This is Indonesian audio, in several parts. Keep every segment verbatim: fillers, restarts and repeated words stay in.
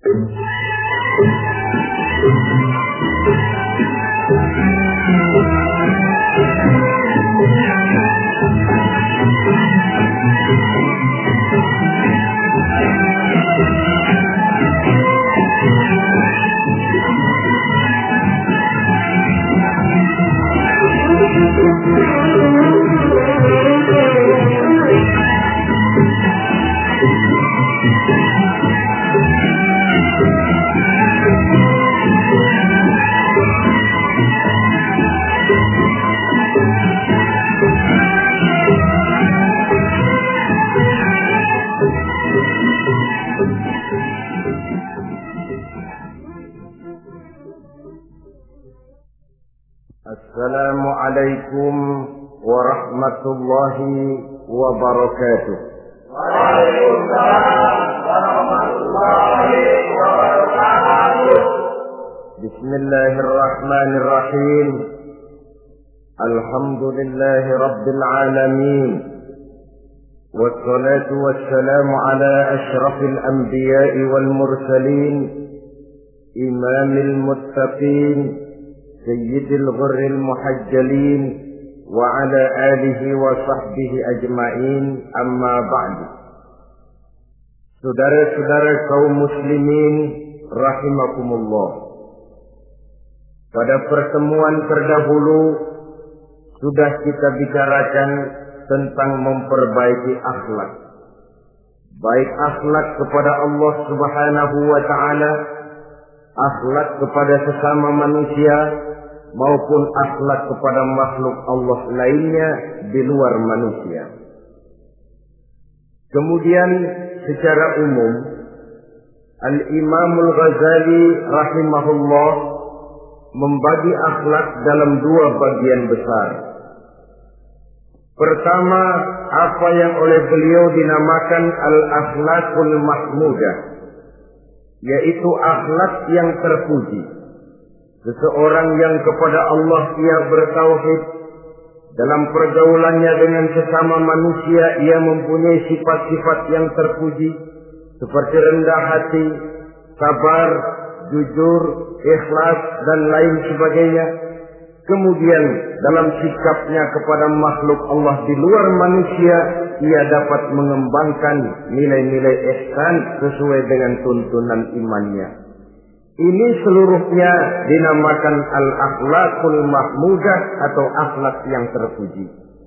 Assalamualaikum warahmatullahi wabarakatuh. Waalaikumsalam warahmatullahi wabarakatuh. Bismillahirrahmanirrahim. Alhamdulillahi rabbil alamin. Wassalatu wassalamu ala ashrafil anbiya'i wal mursalin, imamil muttaqin, سيد الغر المحجلين وعلى آله وصحبه أجمعين أما بعد. Saudara-saudara kaum muslimin rahimakumullah. Pada pertemuan terdahulu sudah kita bicarakan tentang memperbaiki akhlak. Baik akhlak kepada Allah Subhanahu wa taala, akhlak kepada sesama manusia, maupun akhlak kepada makhluk Allah lainnya di luar manusia. Kemudian secara umum Al-Imam Al-Ghazali rahimahullah membagi akhlak dalam dua bagian besar. Pertama, apa yang oleh beliau dinamakan Al-Akhlaqul Mahmudah, yaitu akhlak yang terpuji. Seseorang yang kepada Allah ia bertauhid, dalam pergaulannya dengan sesama manusia ia mempunyai sifat-sifat yang terpuji, seperti rendah hati, sabar, jujur, ikhlas, dan lain sebagainya. Kemudian dalam sikapnya kepada makhluk Allah di luar manusia, ia dapat mengembangkan nilai-nilai ihsan sesuai dengan tuntunan imannya. Ini seluruhnya dinamakan al-akhlaqul mahmudah atau akhlak yang terpuji.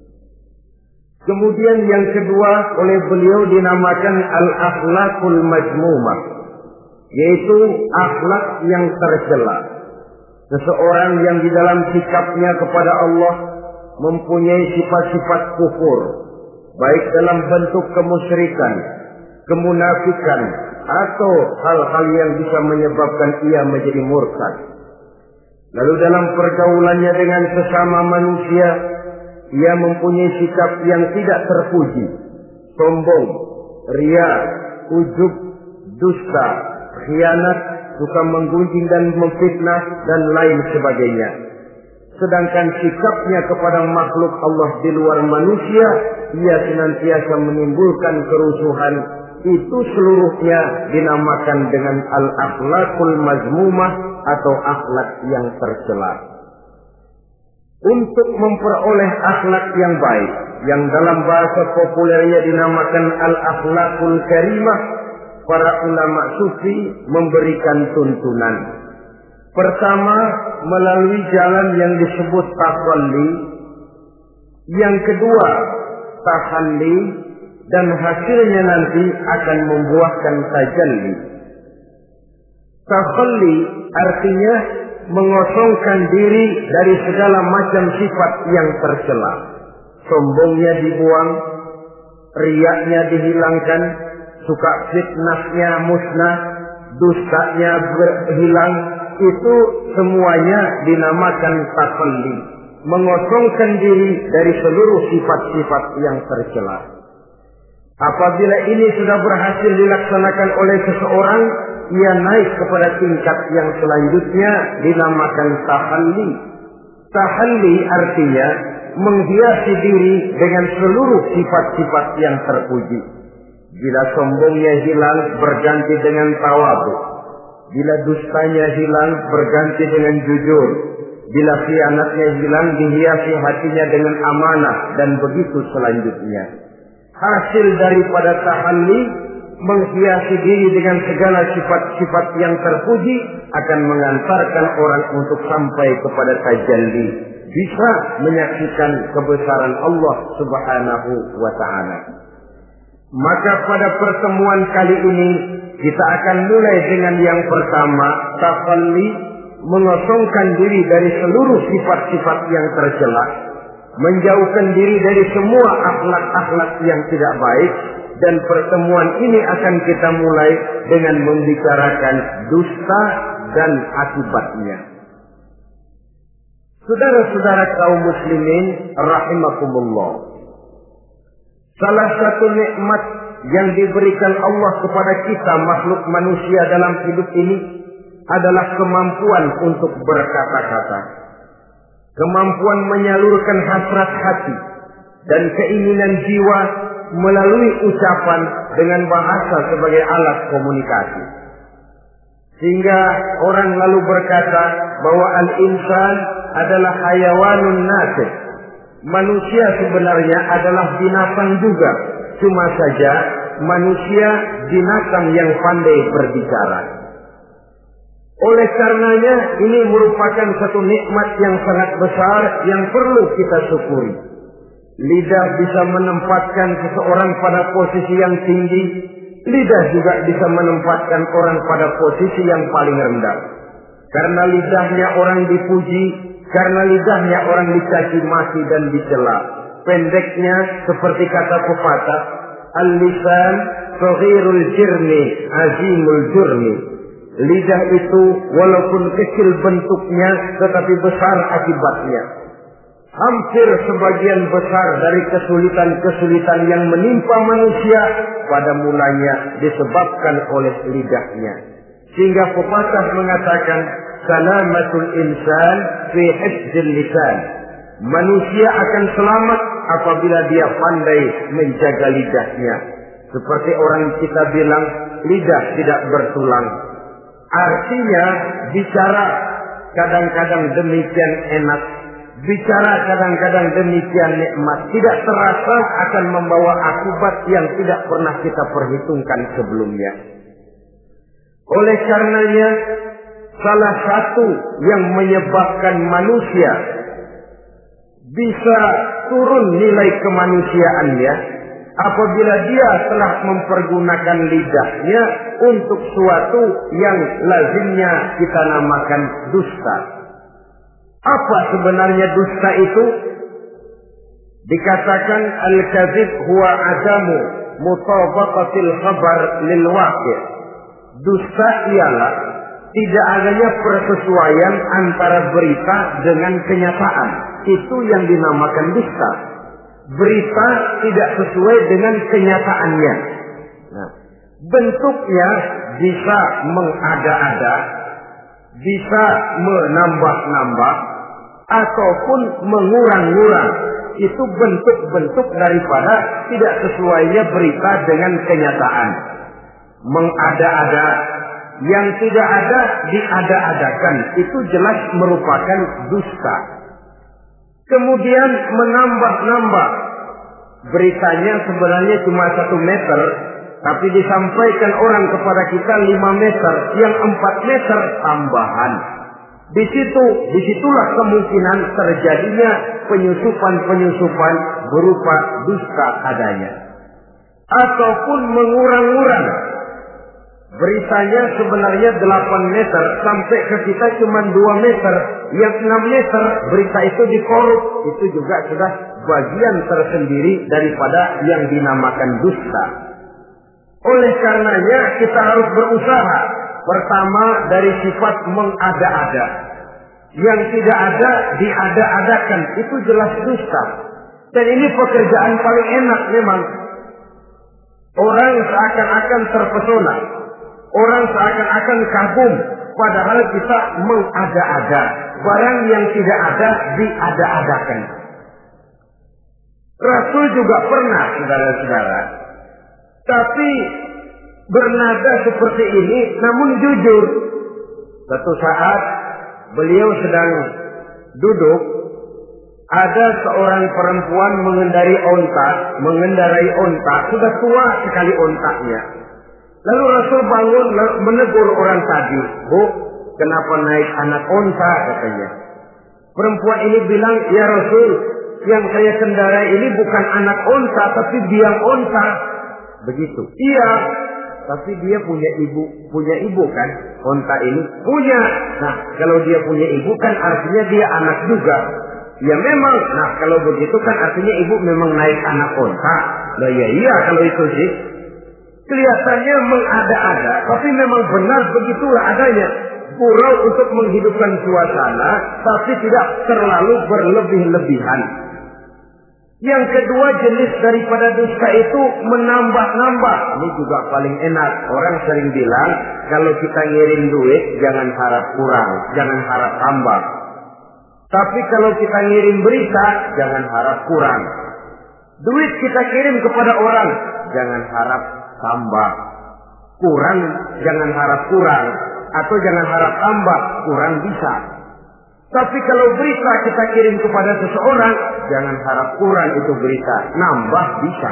Kemudian yang kedua oleh beliau dinamakan al-akhlaqul majmumah, yaitu akhlak yang tercela. Seseorang yang di dalam sikapnya kepada Allah mempunyai sifat-sifat kufur, baik dalam bentuk kemusyrikan, kemunafikan, atau hal-hal yang bisa menyebabkan ia menjadi murtad. Lalu dalam pergaulannya dengan sesama manusia, ia mempunyai sikap yang tidak terpuji, sombong, ria, ujub, dusta, khianat, suka menggunjing dan memfitnah, dan lain sebagainya. Sedangkan sikapnya kepada makhluk Allah di luar manusia, ia senantiasa menimbulkan kerusuhan. Itu seluruhnya dinamakan dengan al-akhlaqul mazmumah atau akhlak yang tercela. Untuk memperoleh akhlak yang baik, yang dalam bahasa populernya dinamakan al-akhlaqul karimah, para ulama sufi memberikan tuntunan. Pertama, melalui jalan yang disebut taqalli. Yang kedua, tahalli. Dan hasilnya nanti akan membuahkan tajalli. Tahalli artinya mengosongkan diri dari segala macam sifat yang tercela. Sombongnya dibuang, riaknya dihilangkan, suka fitnahnya musnah, dustanya berhilang. Itu semuanya dinamakan tahalli, mengosongkan diri dari seluruh sifat-sifat yang tercela. Apabila ini sudah berhasil dilaksanakan oleh seseorang, ia naik kepada tingkat yang selanjutnya dinamakan tahalli. Tahalli artinya menghiasi diri dengan seluruh sifat-sifat yang terpuji. Bila sombongnya hilang, berganti dengan tawadhu. Bila dustanya hilang, berganti dengan jujur. Bila khianatnya hilang, dihiasi hatinya dengan amanah, dan begitu selanjutnya. Hasil daripada tahalli, menghiasi diri dengan segala sifat-sifat yang terpuji, akan mengantarkan orang untuk sampai kepada tajalli, bisa menyaksikan kebesaran Allah Subhanahu wa ta'ala. Maka pada pertemuan kali ini kita akan mulai dengan yang pertama, tahalli, mengosongkan diri dari seluruh sifat-sifat yang tercela, menjauhkan diri dari semua akhlak-akhlak yang tidak baik. Dan pertemuan ini akan kita mulai dengan membicarakan dusta dan akibatnya. Saudara-saudara kaum muslimin rahimakumullah, salah satu nikmat yang diberikan Allah kepada kita makhluk manusia dalam hidup ini adalah kemampuan untuk berkata-kata, kemampuan menyalurkan hasrat hati dan keinginan jiwa melalui ucapan dengan bahasa sebagai alat komunikasi. Sehingga orang lalu berkata bahwa al-insan adalah hayawanun nasib. Manusia sebenarnya adalah binatang juga. Cuma saja manusia binatang yang pandai berbicara. Oleh karenanya ini merupakan satu nikmat yang sangat besar yang perlu kita syukuri. Lidah bisa menempatkan seseorang pada posisi yang tinggi. Lidah juga bisa menempatkan orang pada posisi yang paling rendah. Karena lidahnya orang dipuji, karena lidahnya orang dicaci maki dan dicela. Pendeknya seperti kata pepatah, al-lisan saghirul jirmi azimul jurmi. Lidah itu walaupun kecil bentuknya tetapi besar akibatnya. Hampir sebagian besar dari kesulitan-kesulitan yang menimpa manusia pada mulanya disebabkan oleh lidahnya. Sehingga pepatah mengatakan, salamatul insan fi hifdzil lisan. Manusia akan selamat apabila dia pandai menjaga lidahnya. Seperti orang kita bilang, lidah tidak bertulang. Artinya bicara kadang-kadang demikian enak, bicara kadang-kadang demikian nikmat, tidak terasa akan membawa akibat yang tidak pernah kita perhitungkan sebelumnya. Oleh karenanya, salah satu yang menyebabkan manusia bisa turun nilai kemanusiaannya apabila dia telah mempergunakan lidahnya untuk suatu yang lazimnya kita namakan dusta. Apa sebenarnya dusta itu? Dikatakan al-kadzib huwa adamu mutabaqatil khabar lil waqi'. Dusta ialah tidak adanya persesuaian antara berita dengan kenyataan. Itu yang dinamakan dusta. Berita tidak sesuai dengan kenyataannya. Nah, bentuknya bisa mengada-ada, bisa menambah-nambah, ataupun mengurang-ngurang. Itu bentuk-bentuk daripada tidak sesuainya berita dengan kenyataan. Mengada-ada, yang tidak ada diada-adakan, itu jelas merupakan dusta. Kemudian menambah-nambah, beritanya sebenarnya cuma satu meter, tapi disampaikan orang kepada kita lima meter, yang empat meter tambahan. Di situ, disitulah kemungkinan terjadinya penyusupan-penyusupan berupa dusta adanya. Ataupun mengurang-urang. Beritanya sebenarnya delapan meter, sampai ke kita cuma dua meter. Yang enam meter, berita itu dikorup. Itu juga sudah bagian tersendiri daripada yang dinamakan dusta. Oleh karenanya kita harus berusaha. Pertama dari sifat mengada-ada. Yang tidak ada diada-adakan. Itu jelas dusta. Dan ini pekerjaan paling enak memang. Orang seakan-akan terpesona. Orang seakan-akan kagum. Padahal kita mengada-ada. Barang yang tidak ada diada-adakan. Rasul juga pernah, saudara-saudara. Tapi bernada seperti ini, namun jujur. Suatu saat beliau sedang duduk, ada seorang perempuan mengendarai onta, mengendarai onta, sudah tua sekali ontanya. Lalu Rasul bangun menegur orang tadi, "Bu, kenapa naik anak onta?" katanya. Perempuan ini bilang, "Ya Rasul, yang saya kendarai ini bukan anak onta, tapi biang onta." Begitu. Iya, tapi dia punya ibu, punya ibu kan? Onta ini punya. Nah, kalau dia punya ibu kan artinya dia anak juga. Ya memang. Nah, kalau begitu kan artinya ibu memang naik anak onta. Nah ya iya kalau itu sih. Kelihatannya mengada-ada, tapi memang benar begitulah adanya. Gurau untuk menghidupkan suasana, tapi tidak terlalu berlebih-lebihan. Yang kedua jenis daripada dusta itu menambah-nambah. Ini juga paling enak. Orang sering bilang, kalau kita ngirim duit, jangan harap kurang, jangan harap tambah. Tapi kalau kita ngirim berita, jangan harap kurang. Duit kita kirim kepada orang, jangan harap tambah. Kurang, jangan harap kurang. Atau jangan harap tambah, kurang bisa. Tapi kalau berita kita kirim kepada seseorang, jangan harap kurang itu berita, nambah bisa.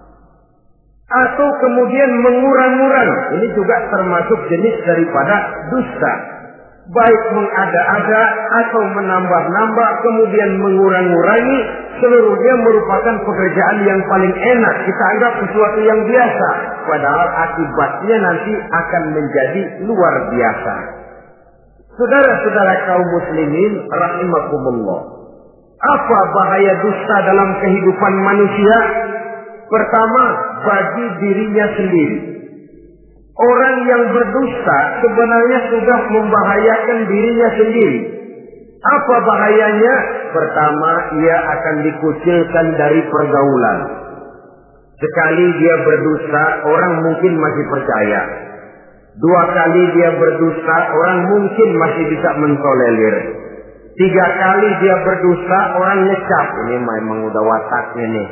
Atau kemudian mengurang-urang, ini juga termasuk jenis daripada dusta. Baik mengada-ada atau menambah-nambah, kemudian mengurang-urangi, seluruhnya merupakan pekerjaan yang paling enak. Kita anggap sesuatu yang biasa, padahal akibatnya nanti akan menjadi luar biasa. Saudara-saudara kaum muslimin rahimakumullah. Apa bahaya dusta dalam kehidupan manusia? Pertama, bagi dirinya sendiri. Orang yang berdusta sebenarnya sudah membahayakan dirinya sendiri. Apa bahayanya? Pertama, ia akan dikucilkan dari pergaulan. Sekali dia berdusta, orang mungkin masih percaya. Dua kali dia berdusta, orang mungkin masih bisa mentolerir. Tiga kali dia berdusta, orang ngecap. Ini memang udah wataknya nih.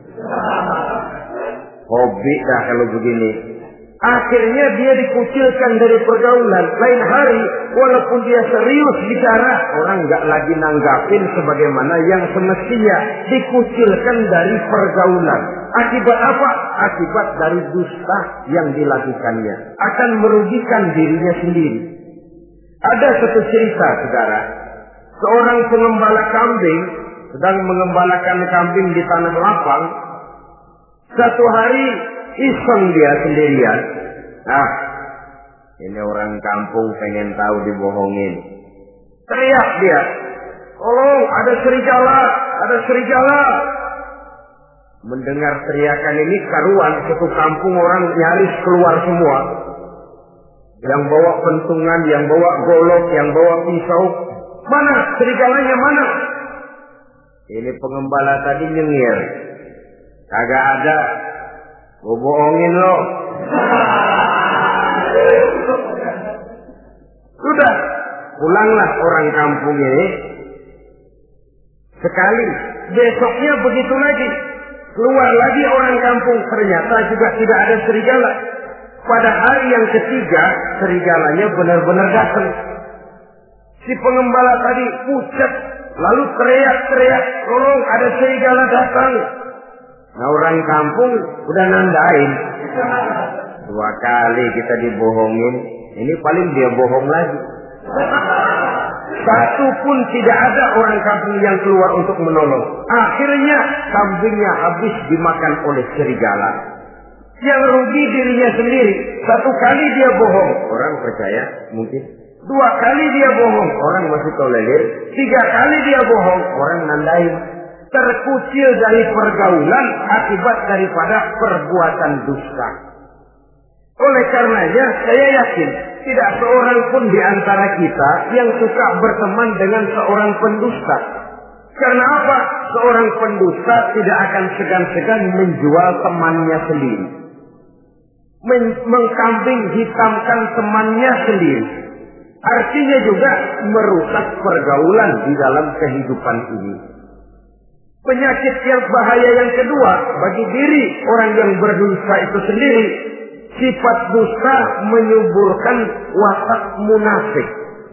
Hobi dah kalau begini. Akhirnya dia dikucilkan dari pergaulan. Lain hari, walaupun dia serius bicara, orang nggak lagi nanggapin sebagaimana yang semestinya. Dikucilkan dari pergaulan. Akibat apa? Akibat dari dusta yang dilakukannya. Akan merugikan dirinya sendiri. Ada satu cerita, saudara. Seorang pengembala kambing sedang mengembalakan kambing di tanah lapang. Satu hari iseng dia sendirian. Nah, ini orang kampung pengen tahu dibohongin. Teriak dia, "Tolong, ada serigala, ada serigala." Mendengar teriakan ini karuan, satu kampung orang nyaris keluar semua. Yang bawa pentungan, yang bawa golok, yang bawa pisau. Mana serigalanya, mana? Ini pengembala tadi nyengir. Kagak ada. Gue bohongin lo. Sudah, pulanglah orang kampung ini. Sekali, besoknya begitu lagi. Keluar lagi orang kampung, ternyata juga tidak ada serigala. Pada hari yang ketiga, serigalanya benar-benar datang. Si pengembala tadi pucat, lalu teriak-teriak, "Tolong, ada serigala datang." Nah, orang kampung udah nandain. Dua kali kita dibohongin, ini paling dia bohong lagi. Satu pun tidak ada orang kampung yang keluar untuk menolong. Akhirnya kambingnya habis dimakan oleh serigala. Yang rugi dirinya sendiri. Satu kali dia bohong, orang percaya mungkin. Dua kali dia bohong, orang masih tolerir. Tiga kali dia bohong, orang nandain. Terkucil dari pergaulan akibat daripada perbuatan dusta. Oleh karenanya saya yakin tidak seorang pun di antara kita yang suka berteman dengan seorang pendusta. Karena apa? Seorang pendusta tidak akan segan-segan menjual temannya sendiri. Men- mengkambing hitamkan temannya sendiri. Artinya juga merusak pergaulan di dalam kehidupan ini. Penyakit yang bahaya yang kedua bagi diri orang yang berdusta itu sendiri, sifat dusta menyuburkan watak munafik.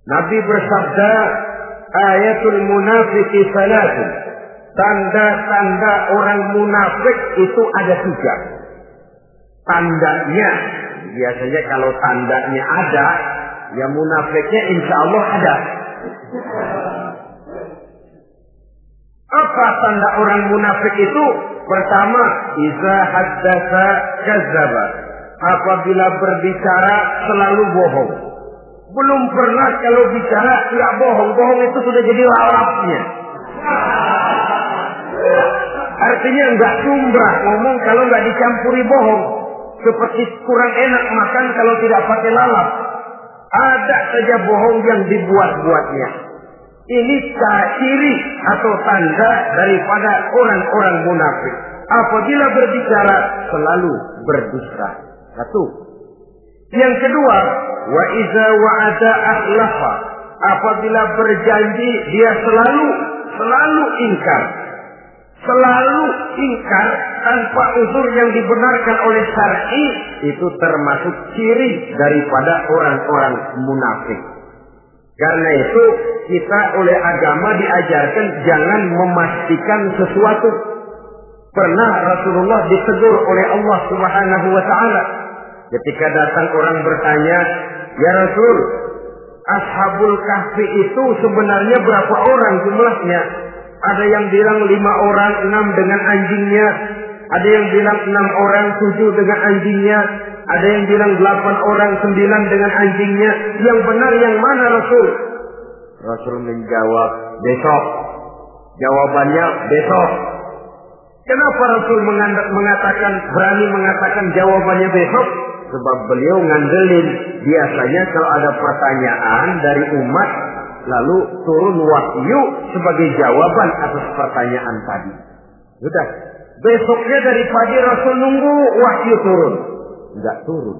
Nabi bersabda, ayatul munafiqi salatun. Tanda-tanda orang munafik itu ada tiga. Tandanya, biasanya kalau tandanya ada, ya munafiknya insya Allah ada. Apa tanda orang munafik itu? Pertama, iza haddatsa kadzdzaba. Apabila berbicara selalu bohong. Belum pernah kalau bicara tidak bohong. Bohong itu sudah jadi lalapnya. Artinya enggak sumbrah ngomong kalau enggak dicampuri bohong. Seperti kurang enak makan kalau tidak pakai lalap. Ada saja bohong yang dibuat-buatnya. Ini ciri atau tanda daripada orang-orang munafik. Apabila berbicara selalu berdusta. Satu. Yang kedua, wa iza wa'ada akhlafa. Apabila berjanji dia selalu selalu ingkar. Selalu ingkar tanpa uzur yang dibenarkan oleh syar'i, itu termasuk ciri daripada orang-orang munafik. Karena itu kita oleh agama diajarkan jangan memastikan sesuatu. Pernah Rasulullah ditegur oleh Allah Subhanahu wa taala ketika datang orang bertanya, "Ya Rasul, Ashabul Kahfi itu sebenarnya berapa orang jumlahnya?" Ada yang bilang lima orang, enam dengan anjingnya. Ada yang bilang enam orang, tujuh dengan anjingnya. Ada yang bilang delapan orang, sembilan dengan anjingnya. Yang benar yang mana Rasul? Rasul menjawab, besok. Jawabannya besok. Kenapa Rasul mengatakan, berani mengatakan jawabannya besok? Sebab beliau ngandelin. Biasanya kalau ada pertanyaan dari umat, lalu turun wahyu sebagai jawaban atas pertanyaan tadi. Sudah. Besoknya dari pagi Rasul nunggu wahyu turun. Enggak turun.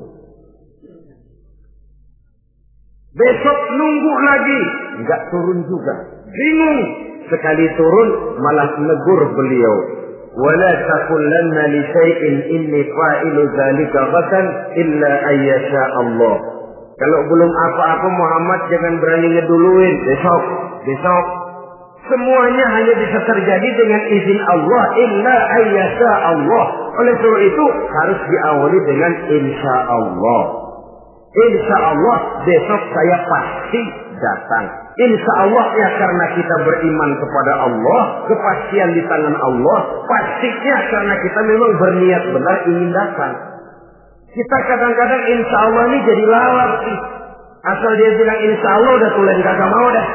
Besok nunggu lagi. Enggak turun juga. Bingung. Sekali turun malah negur beliau. Wala taqulanna li syai'in inni fa'ilu dzalika ghadan illa ayyasha Allah. Kalau belum apa-apa Muhammad jangan berani ngeduluin. Besok, besok. Semuanya hanya bisa terjadi dengan izin Allah. Illa ayyasha Allah. Oleh sebab itu harus diawali dengan insya Allah. Insya Allah besok saya pasti datang. Insya Allah ya karena kita beriman kepada Allah. Kepastian di tangan Allah. Pastinya karena kita memang berniat benar ingin datang. Kita kadang-kadang insya Allah ini jadi lalap sih. Asal dia bilang insya Allah udah tulen kagak mau dah.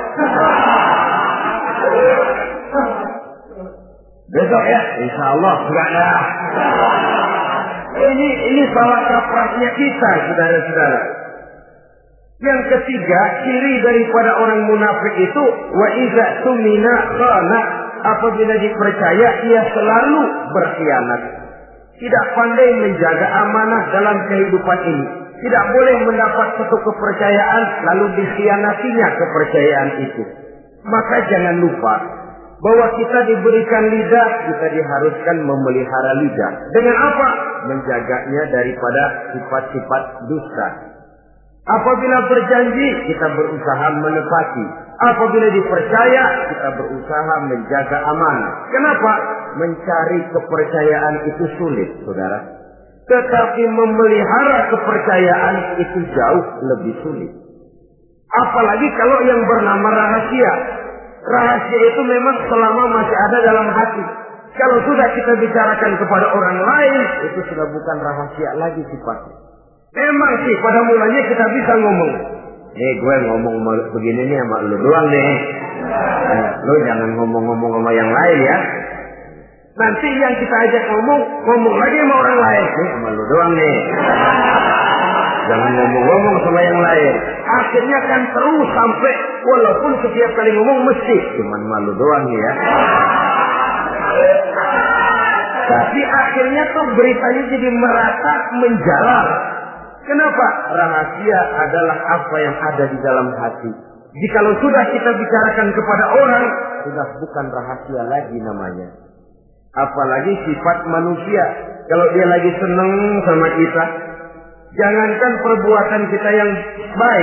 Besok ya, insya Allah enggak dah. Ini ini salah kaprahnya kita, saudara-saudara. Yang ketiga, ciri daripada orang munafik itu wa iza tumina khana. Apabila dipercaya ia selalu berkhianat. Tidak pandai menjaga amanah dalam kehidupan ini. Tidak boleh mendapat satu kepercayaan lalu dikhianatinya kepercayaan itu. Maka jangan lupa bahwa kita diberikan lidah, kita diharuskan memelihara lidah. Dengan apa? Menjaganya daripada sifat-sifat dusta. Apabila berjanji, kita berusaha menepati. Apabila dipercaya, kita berusaha menjaga amanah. Kenapa? Mencari kepercayaan itu sulit, saudara. Tetapi memelihara kepercayaan itu jauh lebih sulit. Apalagi kalau yang bernama rahasia. Rahasia itu memang selama masih ada dalam hati. Kalau sudah kita bicarakan kepada orang lain, itu sudah bukan rahasia lagi sifatnya. Memang sih pada mulanya kita bisa ngomong. Eh gue ngomong begini nih sama lu doang nih. Nah, lu jangan ngomong-ngomong sama yang lain ya. Nanti yang kita ajak ngomong, ngomong lagi sama orang lain. Nih sama lu doang nih. Jangan ngomong-ngomong sama yang lain. Akhirnya kan terus sampai walaupun setiap kali ngomong mesti cuman malu doang nih ya. Tapi akhirnya tuh beritanya jadi merata menjalar. Kenapa? Rahasia adalah apa yang ada di dalam hati. Jikalau sudah kita bicarakan kepada orang, sudah bukan rahasia lagi namanya. Apalagi sifat manusia. Kalau dia lagi seneng sama kita, jangankan perbuatan kita yang baik,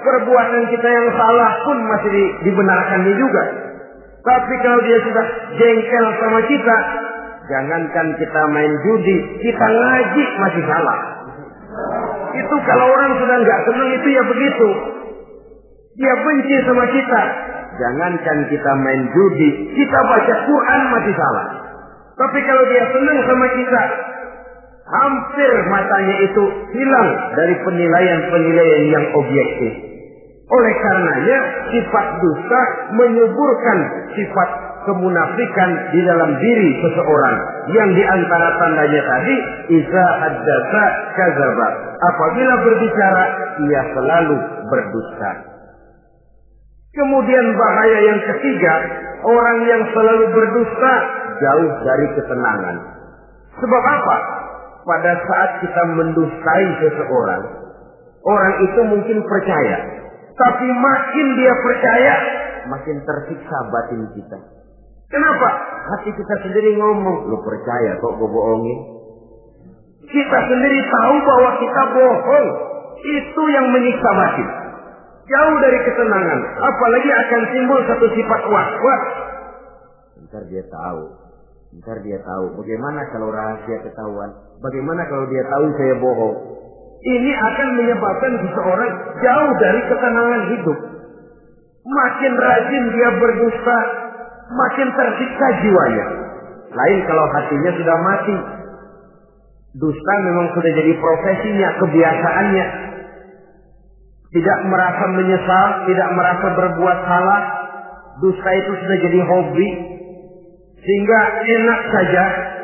perbuatan kita yang salah pun masih di, dibenarkannya juga. Tapi kalau dia sudah jengkel sama kita, jangankan kita main judi, kita ngaji masih salah. Itu kalau orang sudah nggak senang itu ya begitu. Dia benci sama kita. Jangankan kita main judi, kita baca Quran masih salah. Tapi kalau dia senang sama kita, hampir matanya itu hilang dari penilaian-penilaian yang objektif. Oleh karenanya sifat dusta menyuburkan sifat kemunafikan di dalam diri seseorang, yang diantara tandanya tadi iza haddatsa kadzaba, apabila berbicara ia selalu berdusta. Kemudian bahaya yang ketiga, orang yang selalu berdusta jauh dari ketenangan. Sebab apa? Pada saat kita mendustai seseorang, orang itu mungkin percaya, tapi makin dia percaya, makin tersiksa batin kita. Kenapa? Hati kita sendiri ngomong, lu percaya kok gue bohongin? Kita sendiri tahu bahwa kita bohong. Itu yang menyiksa batin. Jauh dari ketenangan. Apalagi akan timbul satu sifat was-was. Ntar dia tahu. Ntar dia tahu. Bagaimana kalau rahasia ketahuan? Bagaimana kalau dia tahu saya bohong? Ini akan menyebabkan seseorang jauh dari ketenangan hidup. Makin rajin dia berdusta, makin tersiksa jiwanya. Lain kalau hatinya sudah mati. Dusta memang sudah jadi profesinya, kebiasaannya. Tidak merasa menyesal, tidak merasa berbuat salah. Dusta itu sudah jadi hobi. Sehingga enak saja.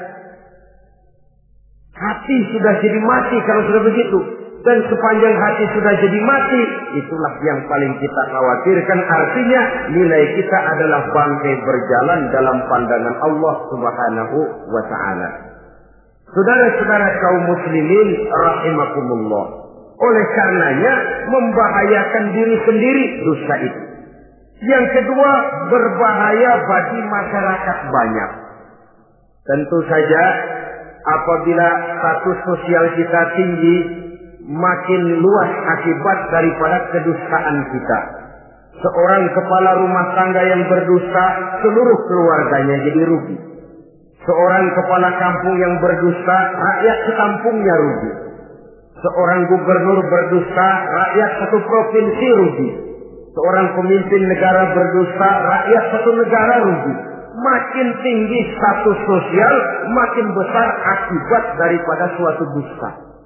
Hati sudah jadi mati kalau sudah begitu. Dan sepanjang hati sudah jadi mati, itulah yang paling kita khawatirkan. Artinya nilai kita adalah bangkai berjalan dalam pandangan Allah Subhanahu wa ta'ala. Saudara-saudara kaum muslimin rahimakumullah, oleh karenanya membahayakan diri sendiri dosa itu. Yang kedua, berbahaya bagi masyarakat banyak. Tentu saja apabila status sosial kita tinggi, makin luas akibat daripada kedustaan kita. Seorang kepala rumah tangga yang berdusta, seluruh keluarganya jadi rugi. Seorang kepala kampung yang berdusta, rakyat sekampungnya rugi. Seorang gubernur berdusta, rakyat satu provinsi rugi. Seorang pemimpin negara berdusta, rakyat satu negara rugi. Makin tinggi status sosial, makin besar akibat daripada suatu dusta.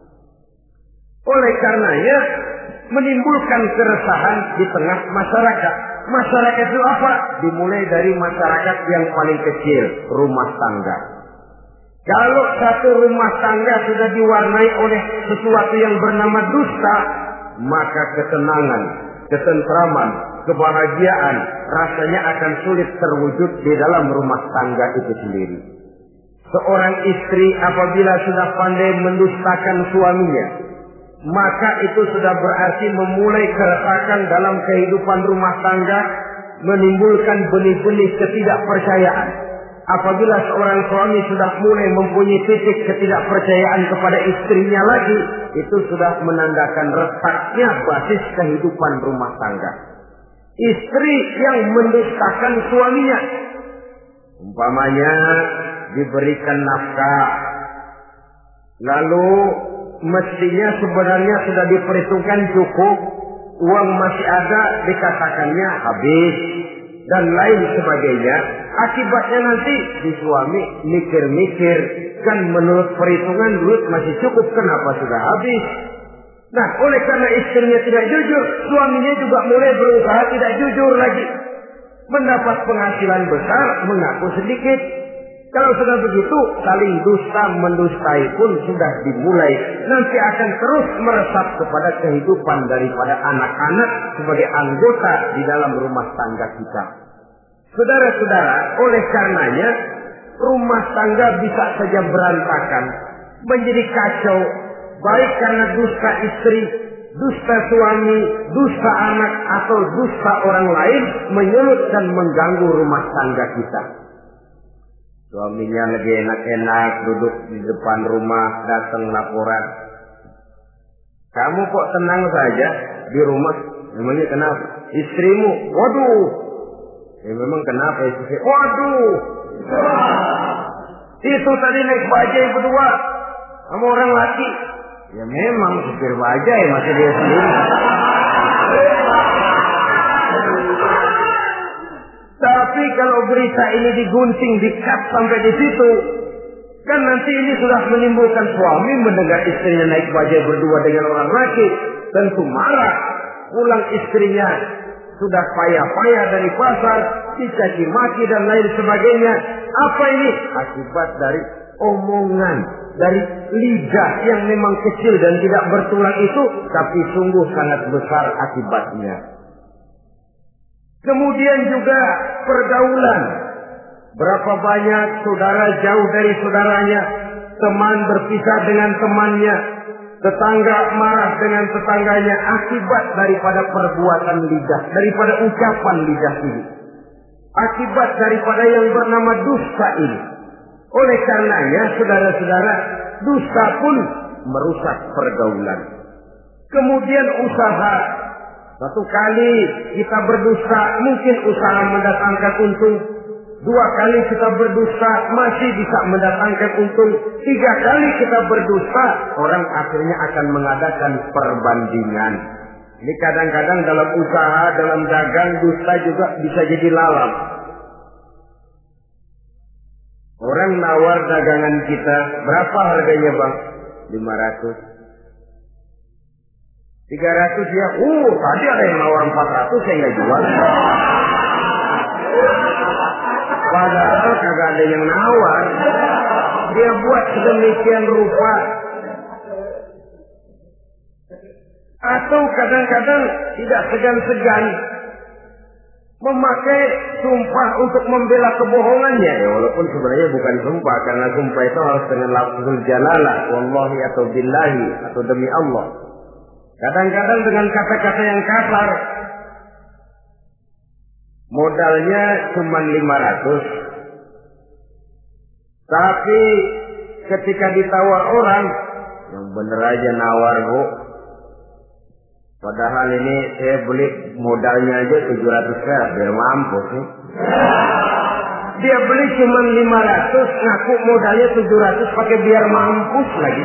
Oleh karenanya menimbulkan keresahan di tengah masyarakat. Masyarakat itu apa? Dimulai dari masyarakat yang paling kecil, rumah tangga. Kalau satu rumah tangga sudah diwarnai oleh sesuatu yang bernama dusta, maka ketenangan, ketentraman, kebahagiaan rasanya akan sulit terwujud di dalam rumah tangga itu sendiri. Seorang istri apabila sudah pandai mendustakan suaminya, maka itu sudah berarti memulai keretakan dalam kehidupan rumah tangga, menimbulkan benih-benih ketidakpercayaan. Apabila seorang suami sudah mulai mempunyai titik ketidakpercayaan kepada istrinya lagi, itu sudah menandakan retaknya basis kehidupan rumah tangga. Istri yang mendustakan suaminya, umpamanya diberikan nafkah, lalu mestinya sebenarnya sudah diperhitungkan cukup, uang masih ada, dikatakannya habis, dan lain sebagainya. Akibatnya nanti si suami mikir-mikir, kan menurut perhitungan duit masih cukup, kenapa sudah habis? Nah, oleh karena istrinya tidak jujur, suaminya juga mulai berusaha tidak jujur lagi. Mendapat penghasilan besar, mengaku sedikit. Kalau sudah begitu, saling dusta mendustai pun sudah dimulai. Nanti akan terus meresap kepada kehidupan daripada anak-anak sebagai anggota di dalam rumah tangga kita. Saudara-saudara, oleh karenanya rumah tangga bisa saja berantakan, menjadi kacau, baik karena dusta istri, dusta suami, dusta anak, atau dusta orang lain menyulut dan mengganggu rumah tangga kita. Suaminya lagi enak-enak duduk di depan rumah, datang laporan. Kamu kok tenang saja di rumah, Memangnya kenapa? Istrimu, waduh. Ya memang kenapa istri? Waduh. Itu tadi naik bajai berdua sama orang laki. Ya memang supir bajai masih dia sendiri. Tapi kalau berita ini digunting, dikat sampai di situ, kan nanti ini sudah menimbulkan suami mendengar istrinya naik bajai berdua dengan orang laki, tentu marah. Pulang istrinya sudah payah-payah dari pasar, dicaci maki dan lain sebagainya. Apa ini? Akibat dari omongan, dari lidah yang memang kecil dan tidak bertulang itu, tapi sungguh sangat besar akibatnya. Kemudian juga pergaulan. Berapa banyak saudara jauh dari saudaranya, teman berpisah dengan temannya, tetangga marah dengan tetangganya akibat daripada perbuatan lidah, daripada ucapan lidah ini. Akibat daripada yang bernama dusta ini. Oleh karenanya, saudara-saudara, dusta pun merusak pergaulan. Kemudian usaha. Satu kali kita berdusta, mungkin usaha mendatangkan untung. Dua kali kita berdusta, masih bisa mendatangkan untung. Tiga kali kita berdusta, orang akhirnya akan mengadakan perbandingan. Ini kadang-kadang dalam usaha, dalam dagang, dusta juga bisa jadi lalat. Orang nawar dagangan kita, berapa harganya bang? lima ratus. tiga ratus ya, uh tadi ada yang nawar empat ratus, saya nggak jual. Padahal kagak ada yang nawar. Dia buat sedemikian rupa. Atau kadang-kadang tidak segan-segan memakai sumpah untuk membela kebohongannya. Ya, walaupun sebenarnya bukan sumpah, karena sumpah itu harus dengan lafzul jalalah, wallahi atau billahi atau demi Allah. Kadang-kadang dengan kata-kata yang kasar. Modalnya cuma lima ratus. Tapi ketika ditawar orang, yang bener aja nawar bu. Padahal ini saya beli modalnya aja tujuh ratus perak, biar mampus nih. Dia beli cuma lima ratus, ngaku modalnya tujuh ratus pakai biar mampus lagi.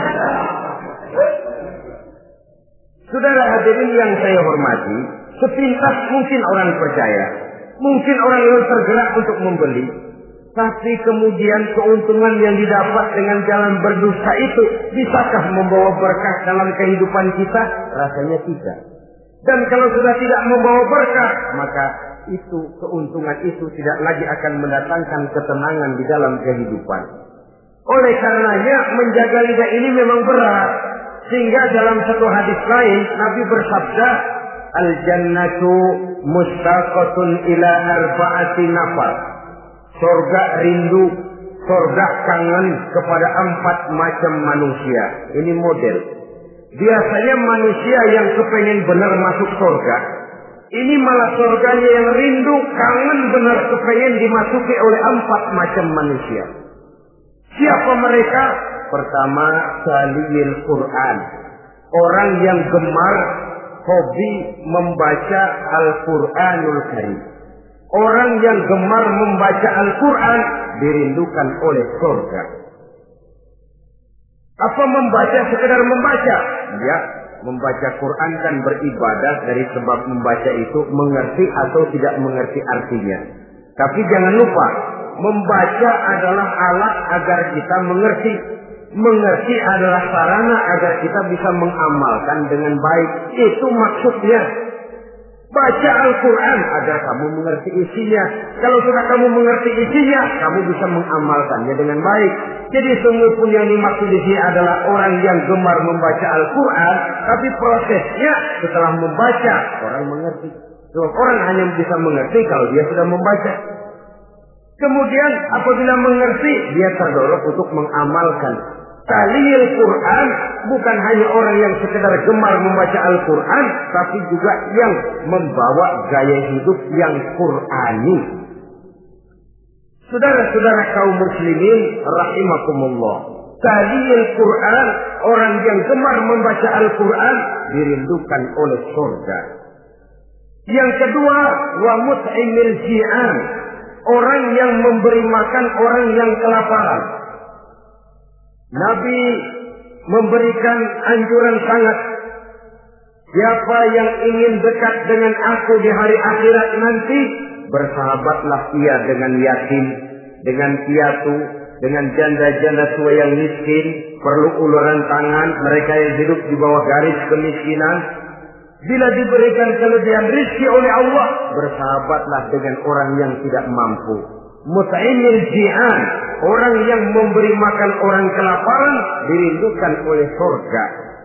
Saudara hadirin yang saya hormati, sepintas mungkin orang percaya, mungkin orang yang tergerak untuk membeli, tapi kemudian keuntungan yang didapat dengan jalan berdusta itu bisakah membawa berkah dalam kehidupan kita? Rasanya tidak. Dan kalau sudah tidak membawa berkah, maka itu keuntungan itu tidak lagi akan mendatangkan ketenangan di dalam kehidupan. Oleh karenanya menjaga lidah ini memang berat. Sehingga dalam satu hadis lain Nabi bersabda, al-jannatu mustaqatun ila arba'ati nafar. Surga rindu, surga kangen kepada empat macam manusia. Ini model. Biasanya manusia yang kepengen benar masuk surga, ini malah surganya yang rindu, kangen benar kepengen dimasuki oleh empat macam manusia. Siapa mereka? Pertama, taliyil Quran. Orang yang gemar, hobi membaca Al-Quranul Karim. Orang yang gemar membaca Al-Quran dirindukan oleh surga. Apa membaca sekedar membaca? Ya, membaca Quran kan beribadah, dari sebab membaca itu mengerti atau tidak mengerti artinya. Tapi jangan lupa, membaca adalah alat agar kita mengerti. Mengerti adalah sarana agar kita bisa mengamalkan dengan baik. Itu maksudnya. Baca Al-Quran agar kamu mengerti isinya. Kalau sudah kamu mengerti isinya, kamu bisa mengamalkannya dengan baik. Jadi sungguh pun yang dimaksud di sini adalah orang yang gemar membaca Al-Quran, tapi prosesnya setelah membaca orang mengerti. Sebab orang hanya bisa mengerti kalau dia sudah membaca. Kemudian apabila mengerti, dia terdorong untuk mengamalkan. Taliyil Quran bukan hanya orang yang sekedar gemar membaca Al-Quran, tapi juga yang membawa gaya hidup yang Qurani. Saudara-saudara kaum muslimin rahimakumullah, taliyil Quran, orang yang gemar membaca Al-Quran dirindukan oleh surga. Yang kedua, wa mut'imil ji'an, orang yang memberi makan orang yang kelaparan. Nabi memberikan anjuran sangat, siapa yang ingin dekat dengan aku di hari akhirat nanti, bersahabatlah ia dengan yatim, dengan piatu, dengan janda-janda tua yang miskin, perlu uluran tangan, mereka yang hidup di bawah garis kemiskinan. Bila diberikan kelebihan rezeki oleh Allah, bersahabatlah dengan orang yang tidak mampu. Mut'imil ji'an, orang yang memberi makan orang kelaparan, dirindukan oleh surga.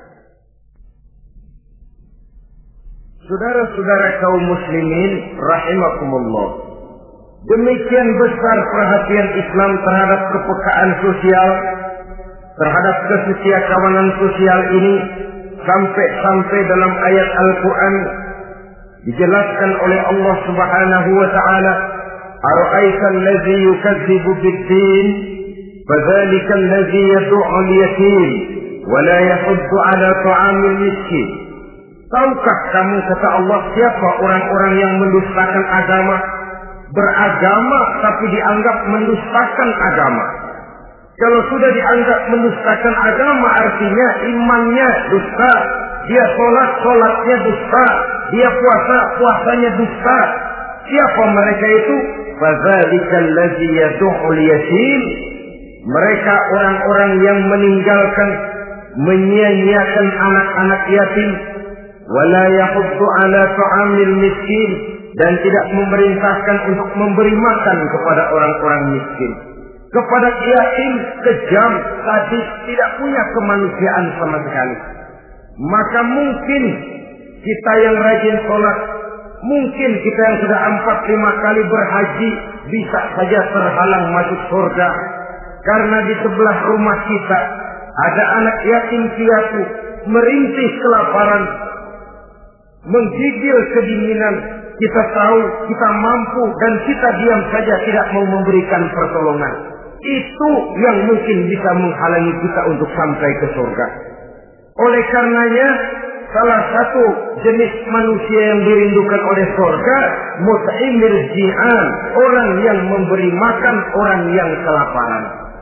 Saudara-saudara kaum muslimin rahimakumullah, demikian besar perhatian Islam terhadap kepekaan sosial, terhadap kesetiakawanan sosial ini, sampai-sampai dalam ayat Al-Quran dijelaskan oleh Allah Subhanahu wa ta'ala, ara'aita allazi yukadzibu bid-din fadzalika allazi yad'u al-yatim wa la yahuddu 'ala ta'amil miskin. Tahukah kamu, kata Allah, siapa orang-orang yang mendustakan agama, beragama tapi dianggap mendustakan agama? Kalau sudah dianggap mendustakan agama, artinya imannya dusta, dia sholat, sholatnya dusta, dia puasa, puasanya dusta. Siapa mereka itu? Fadzalika allazi yad'ul yatim. Mereka orang-orang yang meninggalkan, menyia-nyiakan anak-anak yatim, wala yahuddu ala ta'amil miskin, dan tidak memerintahkan untuk memberi makan kepada orang-orang miskin. Kepada yatim, kejam, sadis, tidak punya kemanusiaan sama sekali. Maka mungkin kita yang rajin sholat, mungkin kita yang sudah empat lima kali berhaji, bisa saja terhalang masuk surga. Karena di sebelah rumah kita ada anak yatim piatu, merintih kelaparan, menggigil kedinginan. Kita tahu, kita mampu, dan kita diam saja tidak mau memberikan pertolongan. Itu yang mungkin bisa menghalangi kita untuk sampai ke surga. Oleh karenanya, salah satu jenis manusia yang dirindukan oleh surga, mut'imil ji'an, orang yang memberi makan orang yang kelaparan.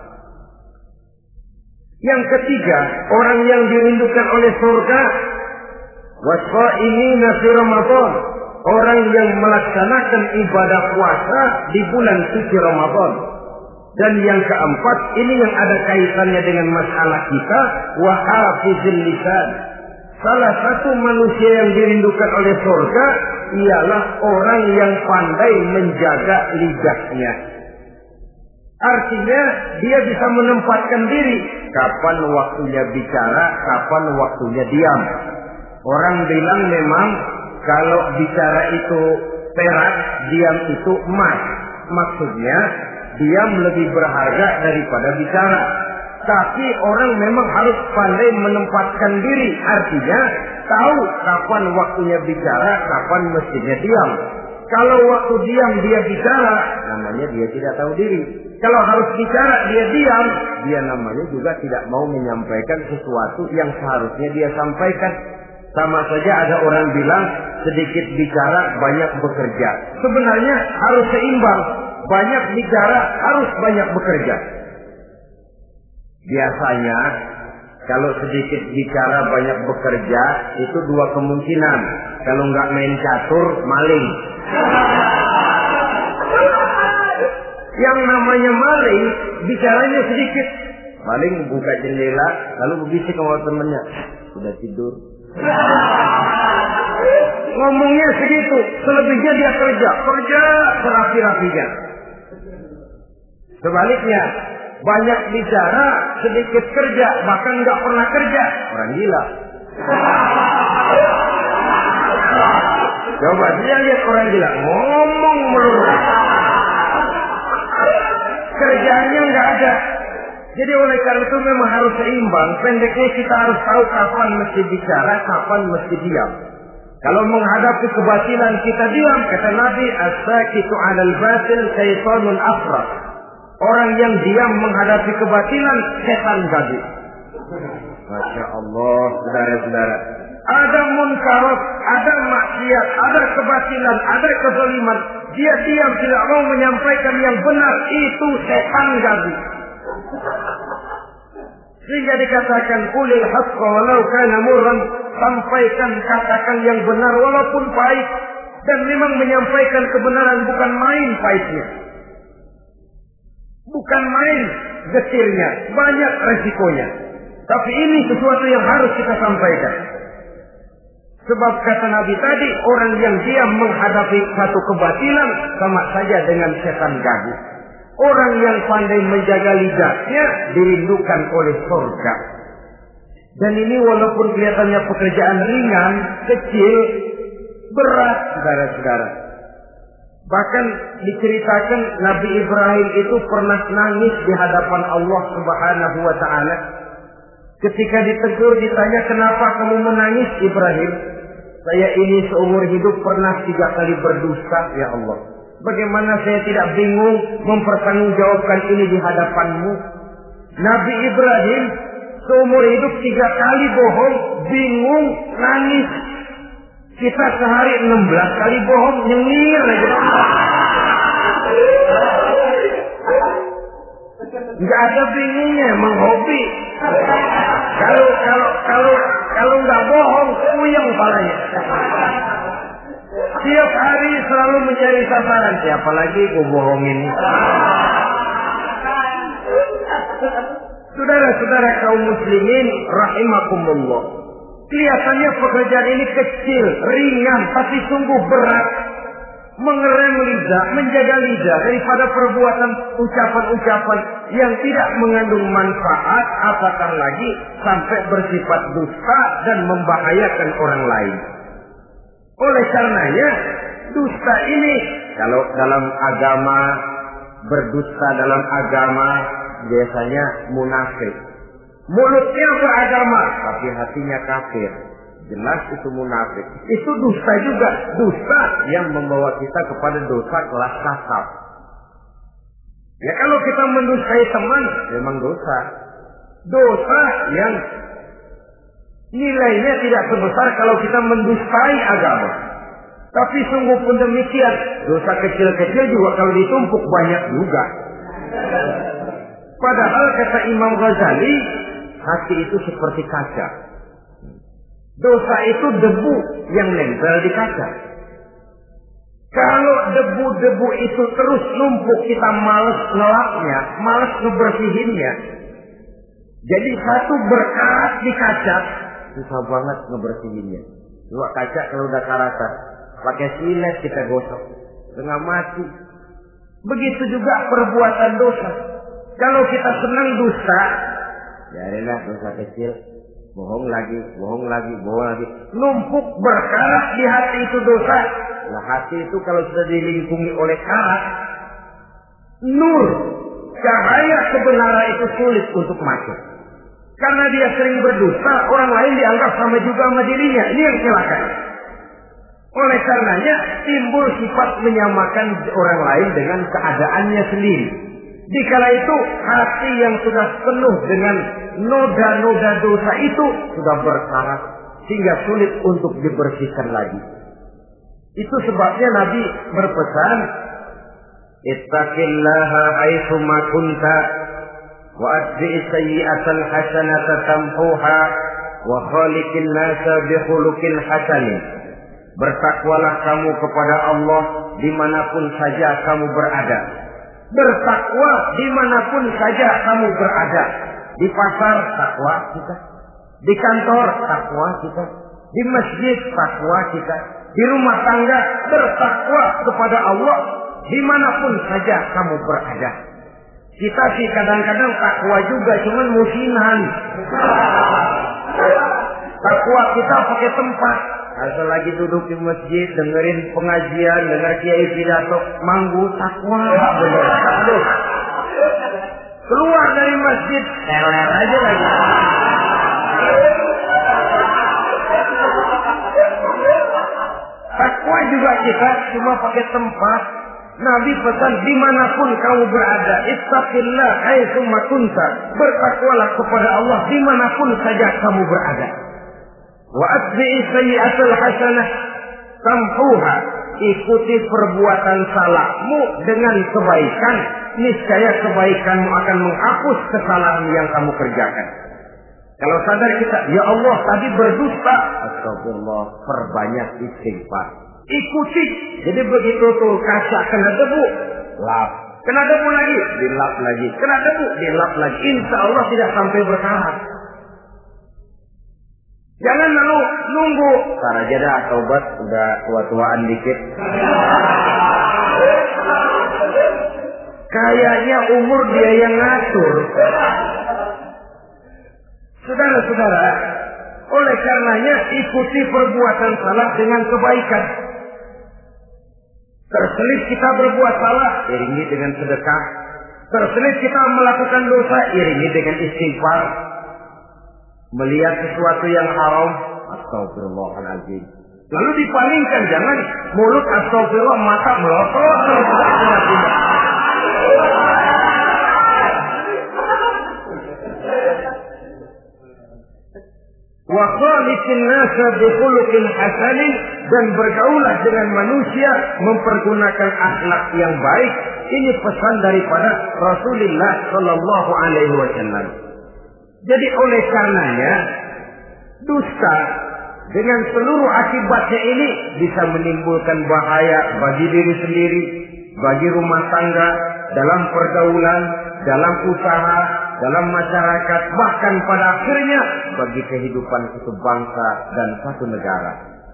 Yang ketiga, orang yang dirindukan oleh surga, wasa'imina fi Ramadan, orang yang melaksanakan ibadah puasa di bulan suci Ramadan. Dan yang keempat, ini yang ada kaitannya dengan masalah kita, wa hafizil lisan. Salah satu manusia yang dirindukan oleh surga ialah orang yang pandai menjaga lidahnya. Artinya dia bisa menempatkan diri, kapan waktunya bicara, kapan waktunya diam. Orang bilang memang kalau bicara itu perak, diam itu emas. Maksudnya diam lebih berharga daripada bicara. Tapi orang memang harus pandai menempatkan diri. Artinya tahu kapan waktunya bicara, kapan mestinya diam. Kalau waktu diam dia bicara, namanya dia tidak tahu diri. Kalau harus bicara dia diam, dia namanya juga tidak mau menyampaikan sesuatu yang seharusnya dia sampaikan. Sama saja ada orang bilang sedikit bicara banyak bekerja. Sebenarnya harus seimbang. Banyak bicara harus banyak bekerja. Biasanya kalau sedikit bicara banyak bekerja itu dua kemungkinan. Kalau nggak main catur, maling. Yang namanya maling, bicaranya sedikit. Maling buka jendela, lalu berbisik sama temannya. Sudah tidur. Ngomongnya segitu, selebihnya dia kerja, kerja serapi-rapinya. Sebaliknya, banyak bicara, sedikit kerja, bahkan nggak pernah kerja. Orang gila. Coba dia lihat orang gila, ngomong melulu, kerjanya nggak ada. Jadi oleh karena itu memang harus seimbang. Pendeknya kita harus tahu kapan mesti bicara, kapan mesti diam. Kalau menghadapi kebatilan kita diam, kata Nabi, as-sakitu 'alal batil syaitanun afraq. Orang yang diam menghadapi kebatilan, setan gaduh. Masya Allah, saudara-saudara. ada munkarat, ada maksiat, ada kebatilan, ada kezaliman. Dia diam, tidak mau menyampaikan yang benar. Itu setan gabu. Sehingga dikatakan qulil haqqa walau kana murran, sampaikan, katakan yang benar walaupun pahit. Dan memang menyampaikan kebenaran bukan main pahitnya, bukan main getirnya, banyak resikonya. Tapi ini sesuatu yang harus kita sampaikan. Sebab kata Nabi tadi, orang yang diam menghadapi satu kebatilan sama saja dengan setan gabu. Orang yang pandai menjaga lidahnya dirindukan oleh surga. Dan ini walaupun kelihatannya pekerjaan ringan, kecil, berat, saudara-saudara. Bahkan diceritakan Nabi Ibrahim itu pernah nangis di hadapan Allah Subhanahu wa Ta'ala. Ketika ditegur, ditanya, kenapa kamu menangis Ibrahim? Saya ini seumur hidup pernah tiga kali berdusta, ya Allah. Bagaimana saya tidak bingung mempertanggungjawabkan ini di hadapanmu? Nabi Ibrahim seumur hidup tiga kali bohong, bingung, nangis. Kita sehari enam belas kali bohong, nyengir aja. Nggak ada bingungnya, emang hobi. Kalau kalau kalau kalau nggak bohong, puyeng palanya. Tiap hari selalu mencari sasaran. Siapa lagi gue bohongin? Saudara-saudara kaum muslimin rahimakumullah. Kelihatannya pekerjaan ini kecil, ringan, tapi sungguh berat. Mengerem lidah, menjaga lidah daripada perbuatan ucapan-ucapan yang tidak mengandung manfaat, apatah lagi sampai bersifat dusta dan membahayakan orang lain. Oleh karenanya, dusta ini kalau dalam agama, berdusta dalam agama biasanya munafik. Mulutnya beragama, tapi hatinya kafir. Jelas itu munafik. Itu dusta juga. Dusta yang membawa kita kepada dosa kelas kasar. Ya kalau kita mendustai teman, memang dosa. Dosa yang nilainya tidak sebesar kalau kita mendustai agama. Tapi sungguh pun demikian, dosa kecil-kecil juga kalau ditumpuk banyak juga. Padahal kata Imam Ghazali, hati itu seperti kaca. Dosa itu debu yang nempel di kaca. Kalau debu-debu itu terus numpuk, kita malas ngelapnya, malas ngebersihinnya. Jadi satu berkarat di kaca, susah banget ngebersihinnya. Dua kaca kalau udah karatan, pakai silet kita gosok, setengah mati. Begitu juga perbuatan dosa. Kalau kita senang dusta, biarinlah dosa kecil, bohong lagi, bohong lagi, bohong lagi. Numpuk berkarat di hati itu dosa. Nah hati itu kalau sudah dilingkungi oleh karat, nur, cahaya kebenaran itu sulit untuk masuk. Karena dia sering berdusta, orang lain dianggap sama juga sama dirinya. Ini yang celaka. Oleh karenanya timbul sifat menyamakan orang lain dengan keadaannya sendiri. Dikala itu hati yang sudah penuh dengan noda-noda dosa itu sudah berkarat sehingga sulit untuk dibersihkan lagi. Itu sebabnya Nabi berpesan, ittaqillaha haitsu ma kunta wa atbi'is sayyi'atal hasanata tamhuha wa khaliqin nasa bi khuluqin hasan. Bertakwalah kamu kepada Allah dimanapun saja kamu berada. Bertakwa dimanapun saja kamu berada. Di pasar takwa kita, di kantor takwa kita, di masjid takwa kita, di rumah tangga bertakwa kepada Allah dimanapun saja kamu berada. Kita sih kadang-kadang takwa juga, cuman musiman. Takwa kita pakai tempat. Asal lagi duduk di masjid, dengerin pengajian, dengar kiai pidato, manggu takwa bener. Aduh. Keluar dari masjid, teler aja lagi. Takwa juga kita cuma pakai tempat. Nabi pesan dimanapun kamu berada, ittaqillah haitsu ma kunta. Bertakwalah kepada Allah dimanapun saja kamu berada. Wa atbi'i sayyi'atal hasanah tamhuha. Ikuti perbuatan salahmu dengan kebaikan, niscaya kebaikanmu akan menghapus kesalahan yang kamu kerjakan. Kalau sadar kita, ya Allah tadi berdusta, astagfirullah, perbanyak istighfar. Ikuti. Jadi begitu tuh kaca kena debu, lap. Kena debu lagi, dilap lagi. Kena debu, dilap lagi. Insya Allah tidak sampai berkarat. Jangan lalu nunggu. Ntar aja dah taubat, udah tua-tuaan dikit. Kayaknya umur dia yang ngatur. Saudara-saudara, oleh karenanya ikuti perbuatan salah dengan kebaikan. Terselip kita berbuat salah, iringi dengan sedekah. Terselip kita melakukan dosa, iringi dengan istighfar. Melihat sesuatu yang haram, astagfirullahaladzim. Lalu dipalingkan, jangan mulut astagfirullah, mata melotot. Wa khaliqin nasa bi khuluqin hasanin, dan bergaulah dengan manusia mempergunakan akhlak yang baik. Ini pesan daripada Rasulullah sallallahu alaihi wasallam. Jadi oleh karenanya dusta dengan seluruh akibatnya ini bisa menimbulkan bahaya bagi diri sendiri, bagi rumah tangga, dalam pergaulan, dalam usaha, dalam masyarakat, bahkan pada akhirnya bagi kehidupan satu bangsa dan satu negara.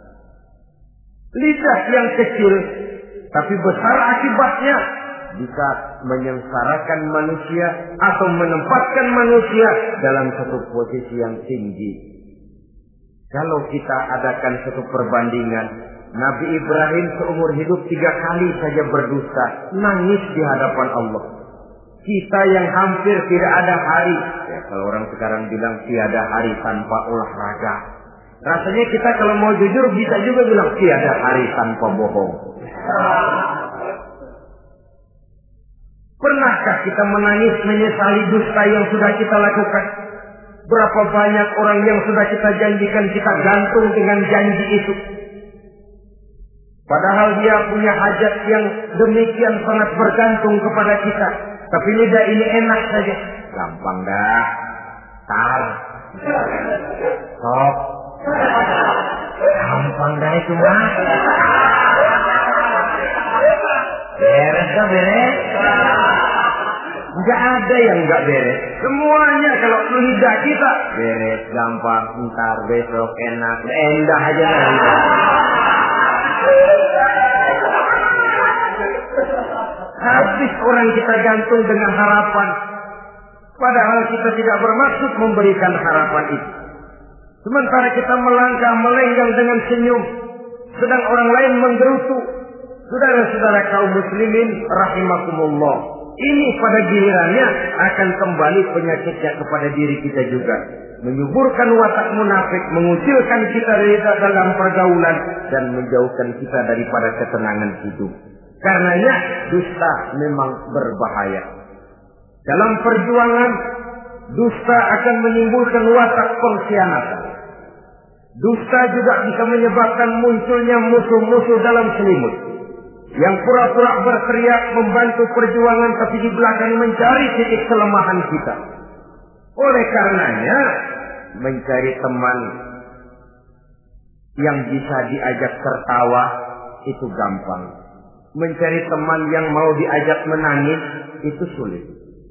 Lidah yang kecil tapi besar akibatnya bisa menyengsarakan manusia atau menempatkan manusia dalam satu posisi yang tinggi. Kalau kita adakan satu perbandingan, Nabi Ibrahim seumur hidup tiga kali saja berdusta, nangis di hadapan Allah. Kita yang hampir tidak ada hari, ya kalau orang sekarang bilang tiada hari tanpa olahraga. Rasanya kita kalau mau jujur bisa juga bilang tiada hari tanpa bohong. Pernahkah kita menangis menyesali dusta yang sudah kita lakukan? Berapa banyak orang yang sudah kita janjikan kita gantung dengan janji itu. Padahal dia punya hajat yang demikian sangat bergantung kepada kita. Tapi lidah ini enak saja. Gampang dah. Tar. Sok. Gampang dah itu mah. Beres dah beres. Enggak ada yang enggak beres. Semuanya kalau lidah kita beres, gampang, ntar, besok, enak, endah aja lah. Habis orang kita gantung dengan harapan, padahal kita tidak bermaksud memberikan harapan itu. Sementara kita melangkah melenggang dengan senyum, sedang orang lain menggerutu. Saudara-saudara kaum muslimin rahimakumullah, ini pada gilirannya akan kembali penyakitnya kepada diri kita juga. Menyuburkan watak munafik, mengucilkan kita dari dalam pergaulan, dan menjauhkan kita daripada ketenangan hidup. Karenanya dusta memang berbahaya. Dalam perjuangan, dusta akan menimbulkan watak pengkhianatan. Dusta juga bisa menyebabkan munculnya musuh-musuh dalam selimut, yang pura-pura berteriak membantu perjuangan tapi di belakang mencari titik kelemahan kita. Oleh karenanya, mencari teman yang bisa diajak tertawa itu gampang. Mencari teman yang mau diajak menangis itu sulit.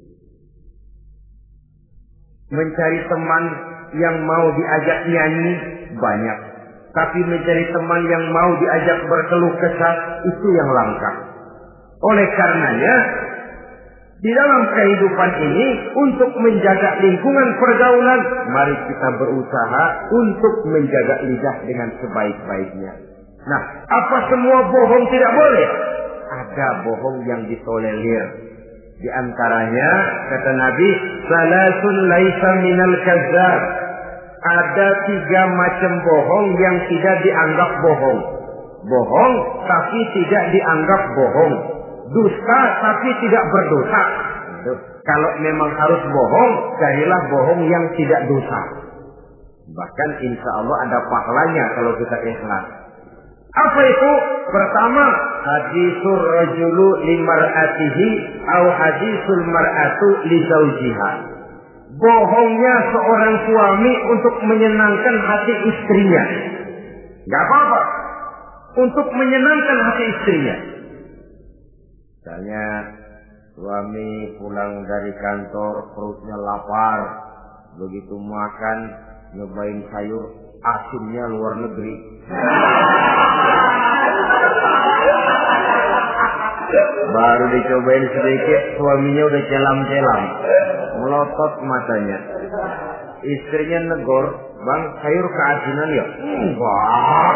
Mencari teman yang mau diajak nyanyi banyak. Tapi mencari teman yang mau diajak berkeluh kesah itu yang langka. Oleh karenanya, di dalam kehidupan ini untuk menjaga lingkungan pergaulan, mari kita berusaha untuk menjaga lidah dengan sebaik-baiknya. Nah, apa semua bohong tidak boleh? Ada bohong yang ditolerir. Di antaranya kata Nabi, salasun laisa minal kazzab. Ada tiga macam bohong yang tidak dianggap bohong. Bohong tapi tidak dianggap bohong. Dusta tapi tidak berdosa. Kalau memang harus bohong, carilah bohong yang tidak dosa. Bahkan insya Allah ada pahalanya kalau kita ikhlas. Apa itu? Pertama, hadisul rajulu limar'atihi au hadisul mar'atu li zaujiha. Bohongnya seorang suami untuk menyenangkan hati istrinya. Gak apa-apa. Untuk menyenangkan hati istrinya. Misalnya suami pulang dari kantor perutnya lapar. Begitu makan nyobain sayur asinnya luar negeri. Baru dicobain sedikit suaminya udah celam-celam. Melotot matanya. Istrinya negor, "Bang, sayur keasinan ya?" Enggak.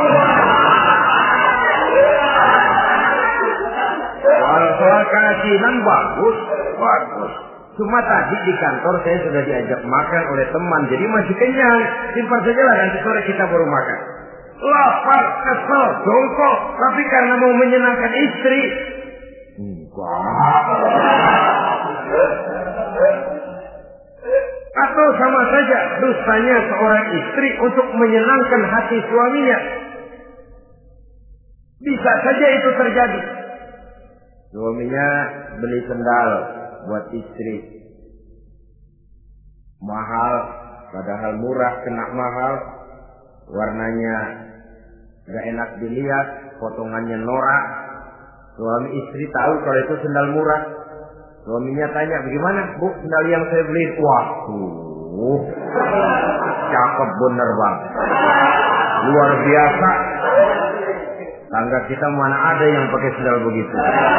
Kalau soal keasinan bagus, bagus. Cuma tadi di kantor saya sudah diajak makan oleh teman, jadi masih kenyang. Simpan saja lah, nanti sore kita baru makan. Lapar, kesel, jongkok, tapi karena mau menyenangkan istri. Enggak. Atau sama saja dosanya seorang istri untuk menyenangkan hati suaminya. Bisa saja itu terjadi. Suaminya beli sendal buat istri. Mahal, padahal murah kena mahal. Warnanya gak enak dilihat, potongannya norak. Suami istri tahu kalau itu sendal murah. Suaminya tanya, "Bagaimana, Bu, sendal yang saya beli?" Waduh, cakep bener bang, luar biasa. Tangga kita mana ada yang pakai sendal begitu.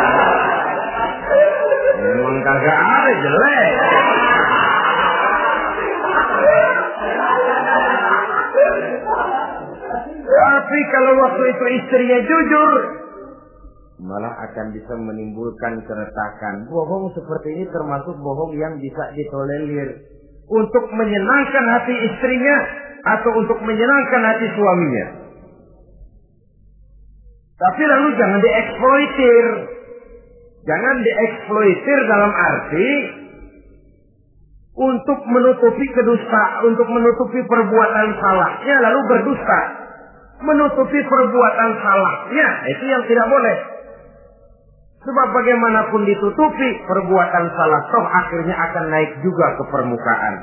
Memang kagak ada, jelek. Tapi kalau waktu itu istrinya jujur, malah akan bisa menimbulkan keretakan. Bohong seperti ini termasuk bohong yang bisa ditolerir untuk menyenangkan hati istrinya atau untuk menyenangkan hati suaminya. Tapi lalu jangan dieksploitir. Jangan dieksploitir dalam arti untuk menutupi kedusta, untuk menutupi perbuatan salahnya lalu berdusta. Menutupi perbuatan salahnya, itu yang tidak boleh. Sebab bagaimanapun ditutupi, perbuatan salah toh akhirnya akan naik juga ke permukaan.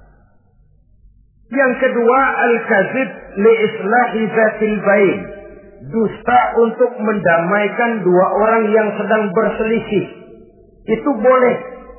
Yang kedua, al-kazib li islahi zatil bain. Dusta untuk mendamaikan dua orang yang sedang berselisih. Itu boleh.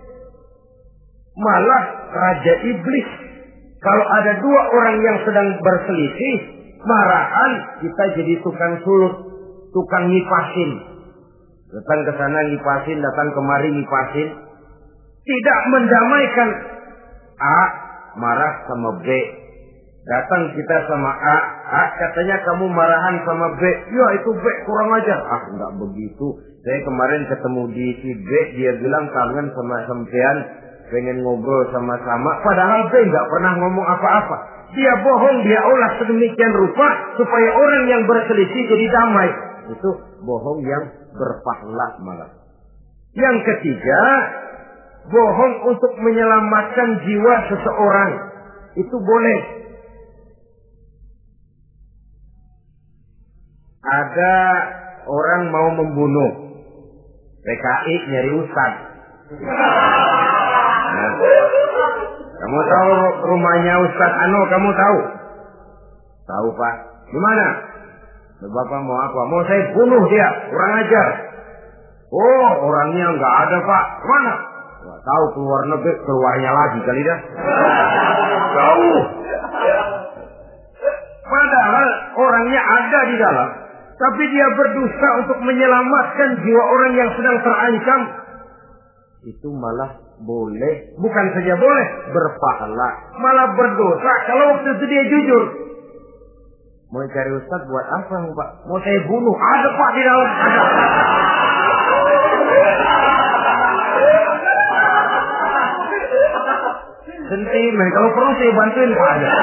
Malah Raja Iblis, kalau ada dua orang yang sedang berselisih, marahan kita jadi tukang sulut, tukang ngipasin. Datang ke sana ngipasin, datang kemari ngipasin. Tidak mendamaikan. A marah sama B. Datang kita sama A, A katanya kamu marahan sama B. Ya itu B kurang ajar. Ah enggak begitu. Saya kemarin ketemu di si B, dia bilang kangen sama sampean, pengen ngobrol sama-sama. Padahal B enggak pernah ngomong apa-apa. Dia bohong, dia olah sedemikian rupa supaya orang yang berselisih jadi damai. Itu bohong yang berpahala malah. Yang ketiga, bohong untuk menyelamatkan jiwa seseorang. Itu boleh. Ada orang mau membunuh, P K I nyari ustad. Nah, kamu tahu rumahnya Ustadz Ano? Kamu tahu? Tahu Pak. Di mana? Bapak mau apa? Mau saya bunuh dia, kurang ajar. Oh, orangnya nggak ada Pak. Mana? Nggak tahu, keluar negeri, keluarnya lagi kali dah. Tahu. Padahal orangnya ada di dalam, tapi dia berdusta untuk menyelamatkan jiwa orang yang sedang terancam. Itu malah boleh, bukan saja boleh, berpahala, malah berdosa kalau waktu itu dia jujur. Mau cari ustaz buat apa Pak? Mau saya bunuh? Ada Pak di dalam. Ada. Sentimen, kalau perlu saya bantuin Pak. Ada.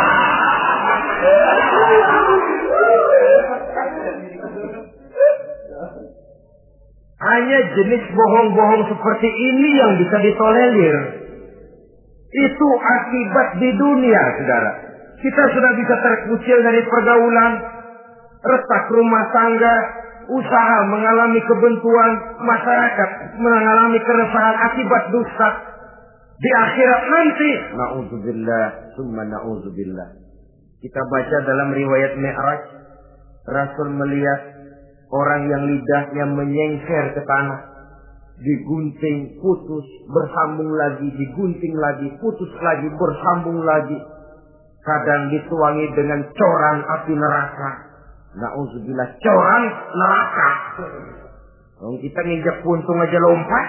Hanya jenis bohong-bohong seperti ini yang bisa ditolerir. Itu akibat di dunia, saudara. Kita sudah bisa terkucil dari pergaulan, retak rumah tangga, usaha mengalami kebuntuan, masyarakat mengalami keresahan akibat dusta. Di akhirat nanti, na'udzubillah, summa na'udzubillah. Kita baca dalam riwayat Mi'raj, Rasul melihat orang yang lidahnya menyengker ke tanah, digunting, putus, bersambung lagi, digunting lagi, putus lagi, bersambung lagi. Kadang dituangi dengan coran api neraka. Na'udzubillah, coran neraka. Kalau kita nginjak puntung aja lompat.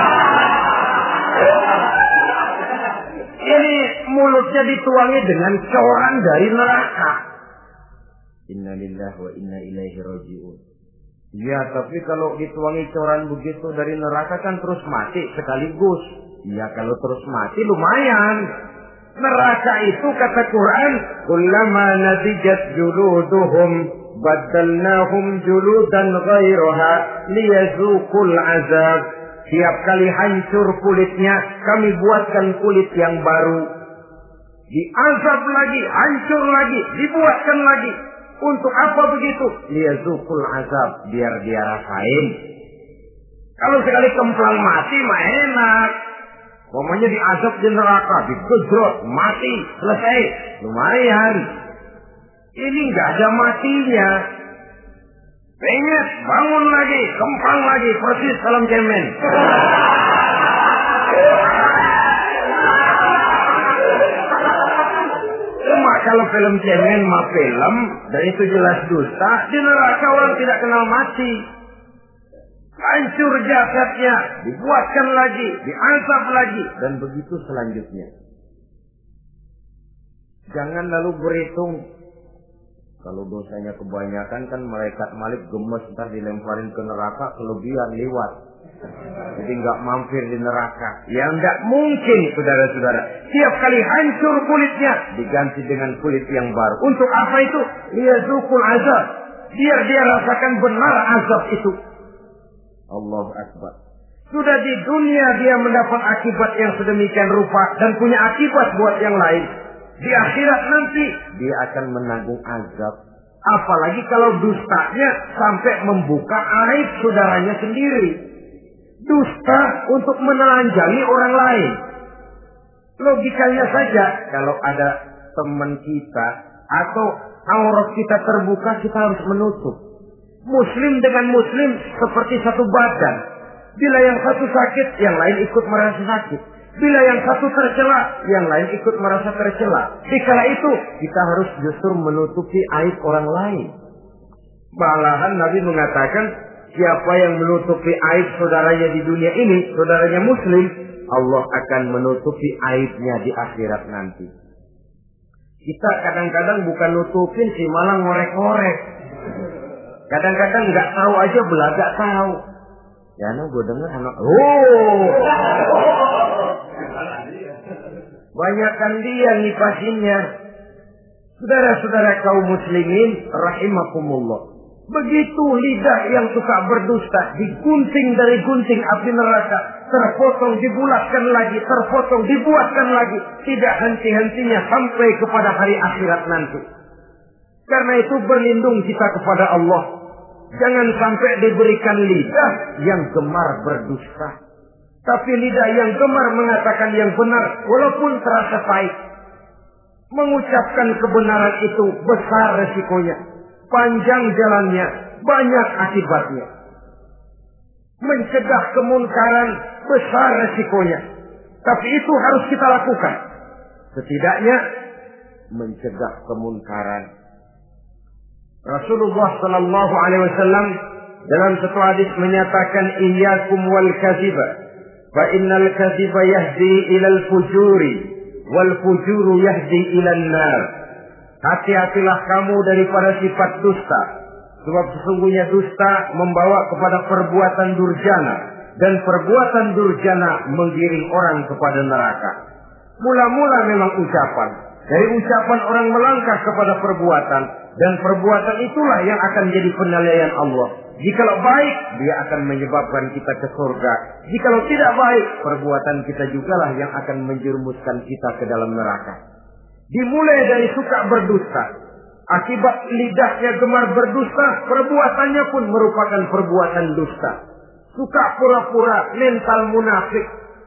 Ini mulutnya dituangi dengan coran dari neraka. Inna lillahi wa inna ilaihi raji'un. Ya, tapi kalau dituangi coran begitu dari neraka kan terus mati sekaligus. Ya, kalau terus mati lumayan. Neraka itu kata Quran, kullama nadijat juluduhum badalnahum juludan ghairaha liyazuqul azab. Tiap kali hancur kulitnya, kami buatkan kulit yang baru. Diazab lagi, hancur lagi, dibuatkan lagi. Untuk apa begitu? Liyazuqul azab, biar dia rasain. Kalau sekali kemplang mati mah enak. Pokoknya diazab di neraka, digedrot, mati, selesai. Lumayan. Ini nggak ada matinya. Pengen bangun lagi, kemplang lagi, persis salam cemen. Cuma kalau film cemen mah film, dan itu jelas dusta, di neraka orang tidak kenal mati. Hancur jasadnya, dibuatkan lagi, diazab lagi, dan begitu selanjutnya. Jangan lalu berhitung. Kalau dosanya kebanyakan kan malaikat Malik gemes, ntar dilemparin ke neraka, kelebihan lewat. Jadi nggak mampir di neraka. Ya nggak mungkin, saudara-saudara. Tiap kali hancur kulitnya, diganti dengan kulit yang baru. Untuk apa itu? Liyazuqul azab. Biar dia rasakan benar azab itu. Allahu Akbar. Sudah di dunia dia mendapat akibat yang sedemikian rupa dan punya akibat buat yang lain. Di akhirat nanti dia akan menanggung azab. Apalagi kalau dustanya sampai membuka aib saudaranya sendiri. Dusta untuk menelanjangi orang lain. Logikanya saja, kalau ada teman kita atau aurat kita terbuka, kita harus menutup. Muslim dengan muslim seperti satu badan. Bila yang satu sakit, yang lain ikut merasa sakit. Bila yang satu tercela, yang lain ikut merasa tercela. Dikala itu, kita harus justru menutupi aib orang lain. Malahan Nabi mengatakan, siapa yang menutupi aib saudaranya di dunia ini, saudaranya muslim, Allah akan menutupi aibnya di akhirat nanti. Kita kadang-kadang bukan nutupin sih, malah ngorek-ngorek. Kadang-kadang nggak tahu aja belagak tahu. Ya, no, gue dengar anak. Oh, banyakkan dia ngipasinnya. Saudara-saudara kaum muslimin, rahimakumullah. Begitu lidah yang suka berdusta digunting dari gunting api neraka, terpotong dibulatkan lagi, terpotong dibuatkan lagi, tidak henti-hentinya sampai kepada hari akhirat nanti. Karena itu berlindung kita kepada Allah. Jangan sampai diberikan lidah yang gemar berdusta. Tapi lidah yang gemar mengatakan yang benar walaupun terasa pahit. Mengucapkan kebenaran itu besar resikonya. Panjang jalannya, banyak akibatnya. Mencegah kemunkaran besar resikonya. Tapi itu harus kita lakukan. Setidaknya mencegah kemunkaran. Rasulullah sallallahu alaihi wasallam dalam satu hadis menyatakan iyyakum wal kadhiba fa innal kadhiba yahdi ilal fujuri wal fujuru yahdi ilan nar. Hati-hatilah kamu daripada sifat dusta, sebab sesungguhnya dusta membawa kepada perbuatan durjana dan perbuatan durjana menggiring orang kepada neraka. Mula-mula memang ucapan, dari ucapan orang melangkah kepada perbuatan, dan perbuatan itulah yang akan menjadi penilaian Allah. Jikalau baik, dia akan menyebabkan kita ke surga. Jikalau tidak baik, perbuatan kita jugalah yang akan menjerumuskan kita ke dalam neraka. Dimulai dari suka berdusta. Akibat lidahnya gemar berdusta, perbuatannya pun merupakan perbuatan dusta. Suka pura-pura, mental munafik.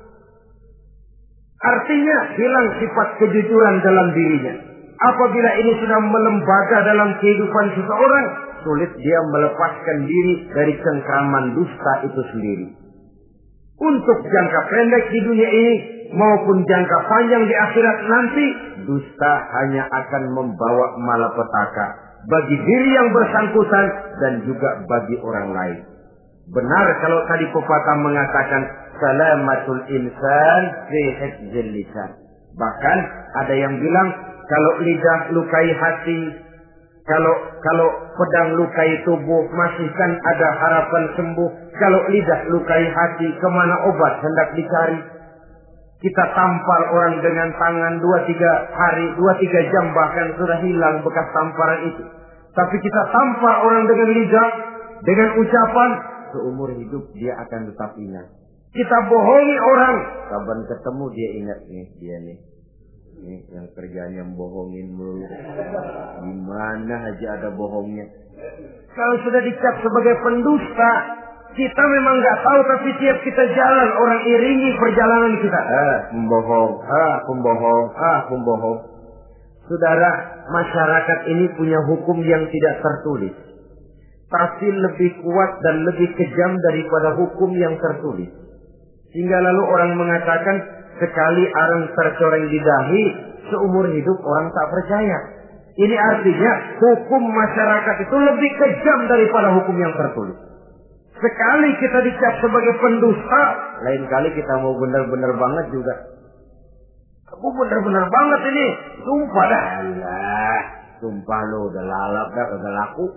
Artinya hilang sifat kejujuran dalam dirinya. Apabila ini sudah melembaga dalam kehidupan seseorang, sulit dia melepaskan diri dari cengkraman dusta itu sendiri. Untuk jangka pendek di dunia ini maupun jangka panjang di akhirat nanti, dusta hanya akan membawa malapetaka bagi diri yang bersangkutan dan juga bagi orang lain. Benar kalau tadi pepatah mengatakan salamatul insan fi hifdzil lisan. Bahkan ada yang bilang kalau lidah lukai hati, kalau kalau pedang lukai tubuh, masih kan ada harapan sembuh. Kalau lidah lukai hati, kemana obat hendak dicari? Kita tampar orang dengan tangan dua tiga hari, dua tiga jam bahkan sudah hilang bekas tamparan itu. Tapi kita tampar orang dengan lidah, dengan ucapan, seumur hidup dia akan tetap ingat. Kita bohongi orang, kapan ketemu dia ingat nih, dia nih. Nih yang kerjanya bohongin mulu. Gimana aja ada bohongnya. Kalau sudah dicap sebagai pendusta, kita memang nggak tahu, tapi tiap kita jalan orang iringi perjalanan kita. Ah, pembohong, ah, pembohong, ah, pembohong. Saudara, masyarakat ini punya hukum yang tidak tertulis, tapi lebih kuat dan lebih kejam daripada hukum yang tertulis. Sehingga lalu orang mengatakan sekali arang tercoreng di dahi, seumur hidup orang tak percaya. Ini artinya hukum masyarakat itu lebih kejam daripada hukum yang tertulis. Sekali kita dicap sebagai pendusta, lain kali kita mau benar-benar banget juga. Aku benar-benar banget ini, sumpah dah. Alah, sumpah lo udah lalap dah, udah laku.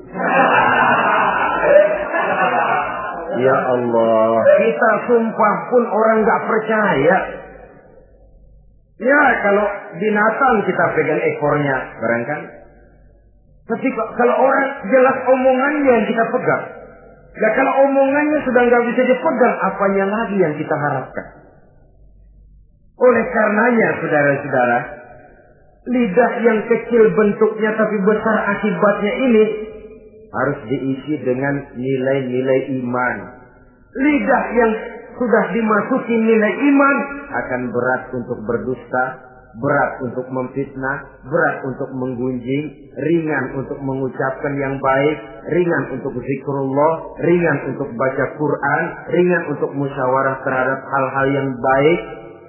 Ya Allah, kita sumpah pun orang gak percaya. Ya kalau binatang kita pegang ekornya, barangkali. Tapi kalau orang jelas omongannya yang kita pegang. Nah kalau omongannya sudah nggak bisa dipegang, apanya lagi yang kita harapkan? Oleh karenanya, saudara-saudara, lidah yang kecil bentuknya tapi besar akibatnya ini harus diisi dengan nilai-nilai iman. Lidah yang sudah dimasuki nilai iman akan berat untuk berdusta, berat untuk memfitnah, berat untuk menggunjing, ringan untuk mengucapkan yang baik, ringan untuk zikrullah, ringan untuk baca Quran, ringan untuk musyawarah terhadap hal-hal yang baik.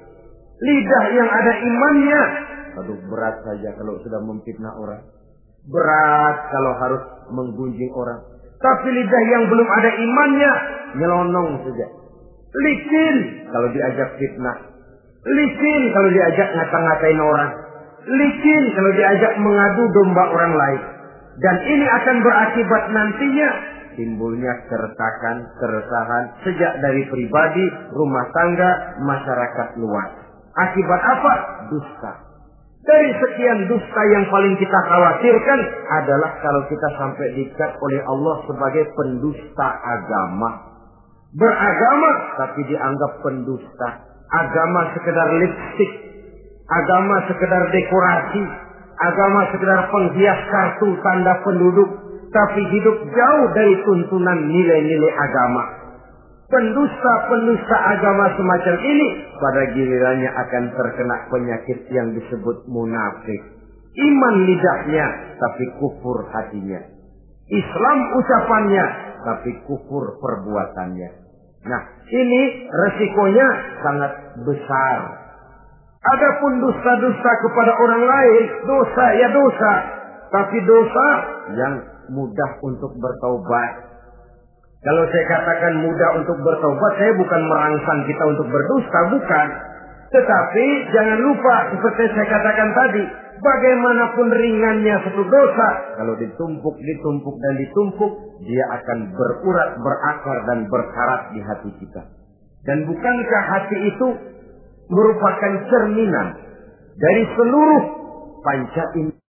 Lidah yang ada imannya, aduh berat saja kalau sudah memfitnah orang, berat kalau harus menggunjing orang. Tapi lidah yang belum ada imannya, nyelonong saja, licin kalau diajak fitnah, licin kalau diajak ngata-ngatain orang, licin kalau diajak mengadu domba orang lain. Dan ini akan berakibat nantinya timbulnya keretakan, keresahan sejak dari pribadi, rumah tangga, masyarakat luas. Akibat apa? Dusta. Dari sekian dusta yang paling kita khawatirkan adalah kalau kita sampai dicap oleh Allah sebagai pendusta agama. Beragama tapi dianggap pendusta. Agama sekedar lipstik, agama sekedar dekorasi, agama sekedar penghias kartu tanda penduduk, tapi hidup jauh dari tuntunan nilai-nilai agama. Pendusta-pendusta agama semacam ini pada gilirannya akan terkena penyakit yang disebut munafik. Iman lidahnya tapi kufur hatinya. Islam ucapannya tapi kufur perbuatannya. Nah, ini resikonya sangat besar. Adapun dusta-dusta kepada orang lain, dosa ya dosa, tapi dosa yang mudah untuk bertaubat. Kalau saya katakan mudah untuk bertaubat, saya bukan merangsang kita untuk berdusta, bukan. Tetapi jangan lupa seperti saya katakan tadi, bagaimanapun ringannya satu dosa, kalau ditumpuk, ditumpuk dan ditumpuk, dia akan berurat, berakar dan berkarat di hati kita. Dan bukankah hati itu merupakan cerminan dari seluruh panca indera?